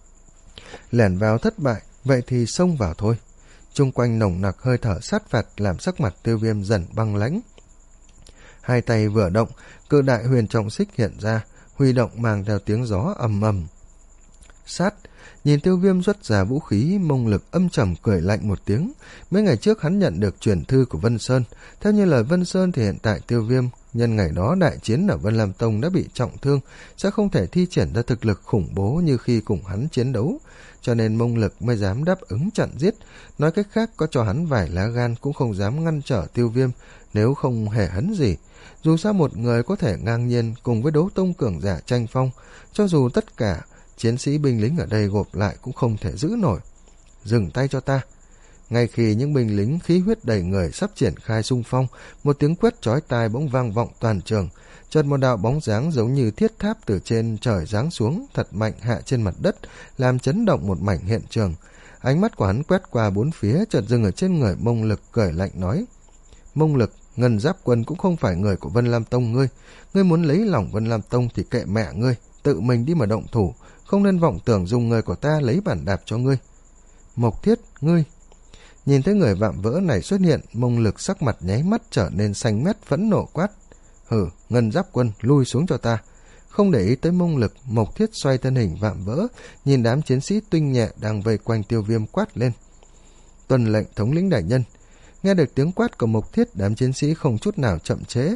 Lẻn vào thất bại, vậy thì xông vào thôi. Chung quanh nồng nặc hơi thở sát phạt làm sắc mặt Tiêu Viêm dần băng lãnh. Hai tay vừa động, cự đại huyền trọng xích hiện ra, huy động mang theo tiếng gió ầm ầm. sát. Nhìn Tiêu Viêm xuất ra vũ khí, Mông Lực âm trầm cười lạnh một tiếng. Mấy ngày trước hắn nhận được truyền thư của Vân Sơn. Theo như lời Vân Sơn thì hiện tại Tiêu Viêm nhân ngày đó đại chiến ở Vân Lam Tông đã bị trọng thương, sẽ không thể thi triển ra thực lực khủng bố như khi cùng hắn chiến đấu. Cho nên Mông Lực mới dám đáp ứng chặn giết. Nói cách khác, có cho hắn vài lá gan cũng không dám ngăn trở Tiêu Viêm nếu không hề hấn gì. Dù sao một người có thể ngang nhiên cùng với đấu tông cường giả tranh phong, cho dù tất cả chiến sĩ binh lính ở đây gộp lại cũng không thể giữ nổi. Dừng tay cho ta. Ngay khi những binh lính khí huyết đầy người sắp triển khai xung phong, một tiếng quét chói tai bỗng vang vọng toàn trường. Chợt một đạo bóng dáng giống như thiết tháp từ trên trời giáng xuống thật mạnh hạ trên mặt đất, làm chấn động một mảnh hiện trường. Ánh mắt của hắn quét qua bốn phía, chợt dừng ở trên người Mông Lực, cười lạnh nói: Mông Lực, Ngân Giáp Quân cũng không phải người của Vân Lam Tông ngươi. Ngươi muốn lấy lòng Vân Lam Tông thì kệ mẹ ngươi, tự mình đi mà động thủ, không nên vọng tưởng dùng người của ta lấy bản đạp cho ngươi. Mộc Thiết, ngươi. Nhìn thấy người vạm vỡ này xuất hiện, Mông Lực sắc mặt nháy mắt trở nên xanh mét, phẫn nộ quát: Hừ, Ngân Giáp Quân, lui xuống cho ta. Không để ý tới Mông Lực, Mộc Thiết xoay thân hình vạm vỡ, nhìn đám chiến sĩ tinh nhẹ đang vây quanh Tiêu Viêm quát lên: Tuân lệnh thống lĩnh đại nhân. Nghe được tiếng quát của Mộc Thiết, đám chiến sĩ không chút nào chậm chế,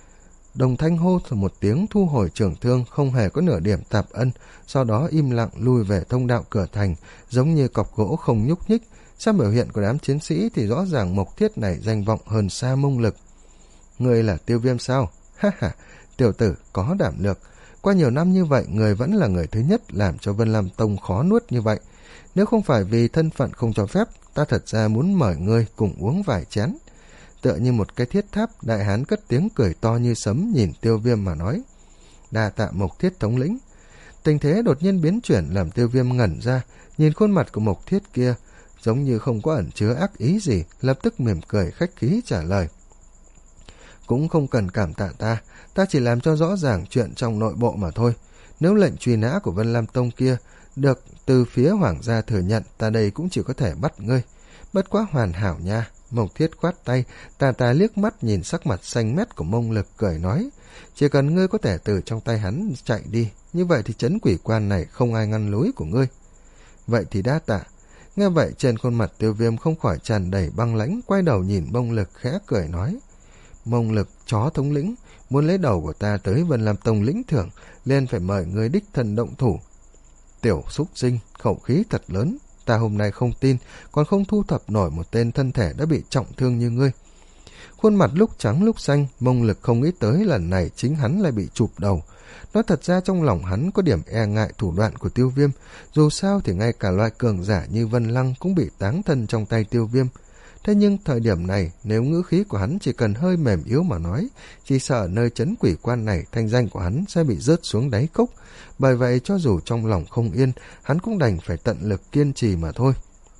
đồng thanh hô một tiếng, thu hồi trường thương, không hề có nửa điểm tạp ân, sau đó im lặng lui về thông đạo cửa thành, giống như cọc gỗ không nhúc nhích. Xem biểu hiện của đám chiến sĩ thì rõ ràng Mộc Thiết này danh vọng hơn xa Mông Lực. Người là Tiêu Viêm sao? Ha ha, tiểu tử có đảm lược. Qua nhiều năm như vậy, người vẫn là người thứ nhất làm cho Vân Lam Tông khó nuốt như vậy. Nếu không phải vì thân phận không cho phép, ta thật ra muốn mời ngươi cùng uống vài chén. Tựa như một cái thiết tháp, đại hán cất tiếng cười to như sấm nhìn Tiêu Viêm mà nói: Đa tạ Mộc Thiết thống lĩnh. Tình thế đột nhiên biến chuyển làm Tiêu Viêm ngẩn ra, nhìn khuôn mặt của Mộc Thiết kia giống như không có ẩn chứa ác ý gì, lập tức mỉm cười khách khí trả lời: Cũng không cần cảm tạ ta, ta chỉ làm cho rõ ràng chuyện trong nội bộ mà thôi. Nếu lệnh truy nã của Vân Lam Tông kia được từ phía Hoàng gia thừa nhận, ta đây cũng chỉ có thể bắt ngươi. Bất quá hoàn hảo nha. Mộc Thiết khoát tay, tà tà liếc mắt nhìn sắc mặt xanh mét của Mông Lực, cười nói: Chỉ cần ngươi có thể từ trong tay hắn chạy đi, như vậy thì trấn quỷ quan này không ai ngăn lối của ngươi. Vậy thì đa tạ. Nghe vậy, trên khuôn mặt Tiêu Viêm không khỏi tràn đầy băng lãnh, quay đầu nhìn Mông Lực khẽ cười nói: Mông Lực, chó thống lĩnh, muốn lấy đầu của ta tới Vân Lam Tông lĩnh thưởng, nên phải mời ngươi đích thân động thủ. Tiểu súc sinh, khẩu khí thật lớn. Ta hôm nay không tin, còn không thu thập nổi một tên thân thể đã bị trọng thương như ngươi. Khuôn mặt lúc trắng lúc xanh, Mông Lực không nghĩ tới lần này chính hắn lại bị chụp đầu. Nói thật ra trong lòng hắn có điểm e ngại thủ đoạn của Tiêu Viêm, dù sao thì ngay cả loại cường giả như Vân Lăng cũng bị táng thân trong tay Tiêu Viêm. Thế nhưng thời điểm này, nếu ngữ khí của hắn chỉ cần hơi mềm yếu mà nói, chỉ sợ nơi trấn quỷ quan này thanh danh của hắn sẽ bị rớt xuống đáy cốc. Bởi vậy cho dù trong lòng không yên, hắn cũng đành phải tận lực kiên trì mà thôi.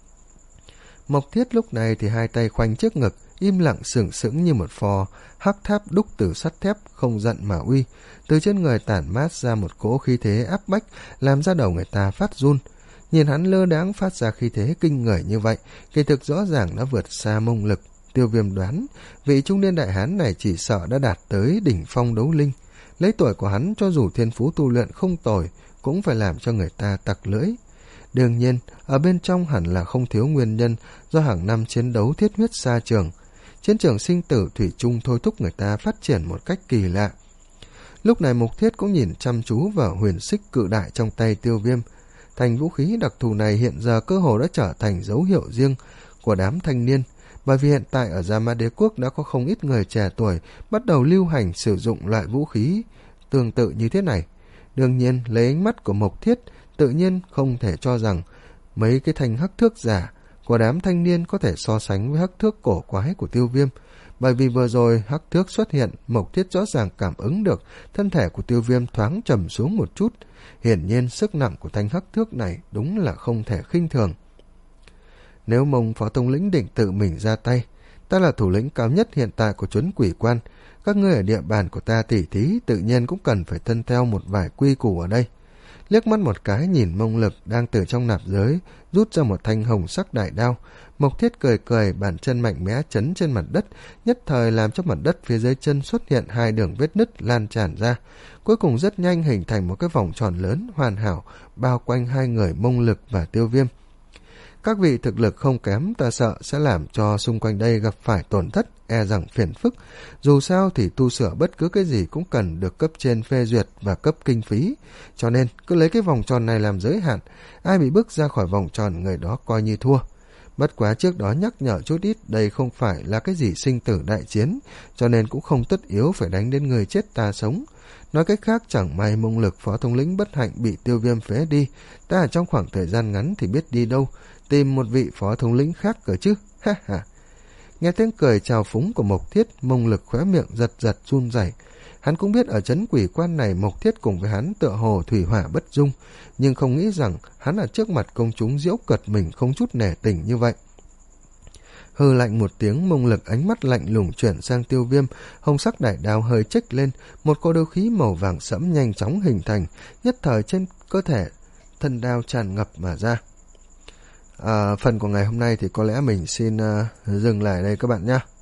Mộc Thiết lúc này thì hai tay khoanh trước ngực, im lặng sừng sững như một phò hắc tháp đúc từ sắt thép, không giận mà uy. Từ trên người tản mát ra một cỗ khí thế áp bách, làm ra đầu người ta phát run. Nhìn hắn lơ đãng phát ra khí thế kinh người như vậy, kỳ thực rõ ràng đã vượt xa Mông Lực. Tiêu Viêm đoán, vị trung niên đại hán này chỉ sợ đã đạt tới đỉnh phong đấu linh. Lấy tuổi của hắn, cho dù thiên phú tu luyện không tồi, cũng phải làm cho người ta tặc lưỡi. Đương nhiên, ở bên trong hẳn là không thiếu nguyên nhân do hàng năm chiến đấu thiết huyết xa trường. Chiến trường sinh tử thủy chung thôi thúc người ta phát triển một cách kỳ lạ. Lúc này Mộc Thiết cũng nhìn chăm chú vào huyền xích cự đại trong tay Tiêu Viêm. Thành vũ khí đặc thù này hiện giờ cơ hồ đã trở thành dấu hiệu riêng của đám thanh niên, bởi vì hiện tại ở Gia Ma Đế Quốc đã có không ít người trẻ tuổi bắt đầu lưu hành sử dụng loại vũ khí tương tự như thế này. Đương nhiên, lấy ánh mắt của Mộc Thiết, tự nhiên không thể cho rằng mấy cái thanh hắc thước giả của đám thanh niên có thể so sánh với hắc thước cổ quái của Tiêu Viêm. Bởi vì vừa rồi hắc thước xuất hiện, Mộc Thiết rõ ràng cảm ứng được thân thể của Tiêu Viêm thoáng trầm xuống một chút. Hiển nhiên sức nặng của thanh hắc thước này đúng là không thể khinh thường. Nếu Mông phó thống lĩnh định tự mình ra tay, ta là thủ lĩnh cao nhất hiện tại của trấn quỷ quan, các ngươi ở địa bàn của ta tỉ thí tự nhiên cũng cần phải tuân theo một vài quy củ ở đây. liếc mắt một cái nhìn Mông Lực đang từ trong nạp giới rút ra một thanh hồng sắc đại đao. Mộc Thiết cười cười, bàn chân mạnh mẽ chấn trên mặt đất, nhất thời làm cho mặt đất phía dưới chân xuất hiện hai đường vết nứt lan tràn ra, cuối cùng rất nhanh hình thành một cái vòng tròn lớn hoàn hảo bao quanh hai người Mông Lực và Tiêu Viêm. Các vị thực lực không kém, ta sợ sẽ làm cho xung quanh đây gặp phải tổn thất, e rằng phiền phức. Dù sao thì tu sửa bất cứ cái gì cũng cần được cấp trên phê duyệt và cấp kinh phí, cho nên cứ lấy cái vòng tròn này làm giới hạn, ai bị bước ra khỏi vòng tròn người đó coi như thua. Bất quá trước đó nhắc nhở chút ít, đây không phải là cái gì sinh tử đại chiến, cho nên cũng không tất yếu phải đánh đến người chết ta sống. Nói cách khác, chẳng may Mông Lực phó thống lĩnh bất hạnh bị Tiêu Viêm phế đi, ta ở trong khoảng thời gian ngắn thì biết đi đâu, tìm một vị phó thống lĩnh khác cơ chứ, ha ha. Nghe tiếng cười chào phúng của Mộc Thiết, Mông Lực khóe miệng giật giật run rẩy. Hắn cũng biết ở trấn quỷ quan này Mộc Thiết cùng với hắn tựa hồ thủy hỏa bất dung, nhưng không nghĩ rằng hắn ở trước mặt công chúng giễu cợt mình không chút nể tình như vậy. Hừ lạnh một tiếng, Mông Lực ánh mắt lạnh lùng chuyển sang Tiêu Viêm, hồng sắc đại đao hơi chếch lên, một cỗ đấu khí màu vàng sẫm nhanh chóng hình thành, nhất thời trên cơ thể thân đao tràn ngập mà ra. À, phần của ngày hôm nay thì có lẽ mình xin uh, dừng lại đây các bạn nhé.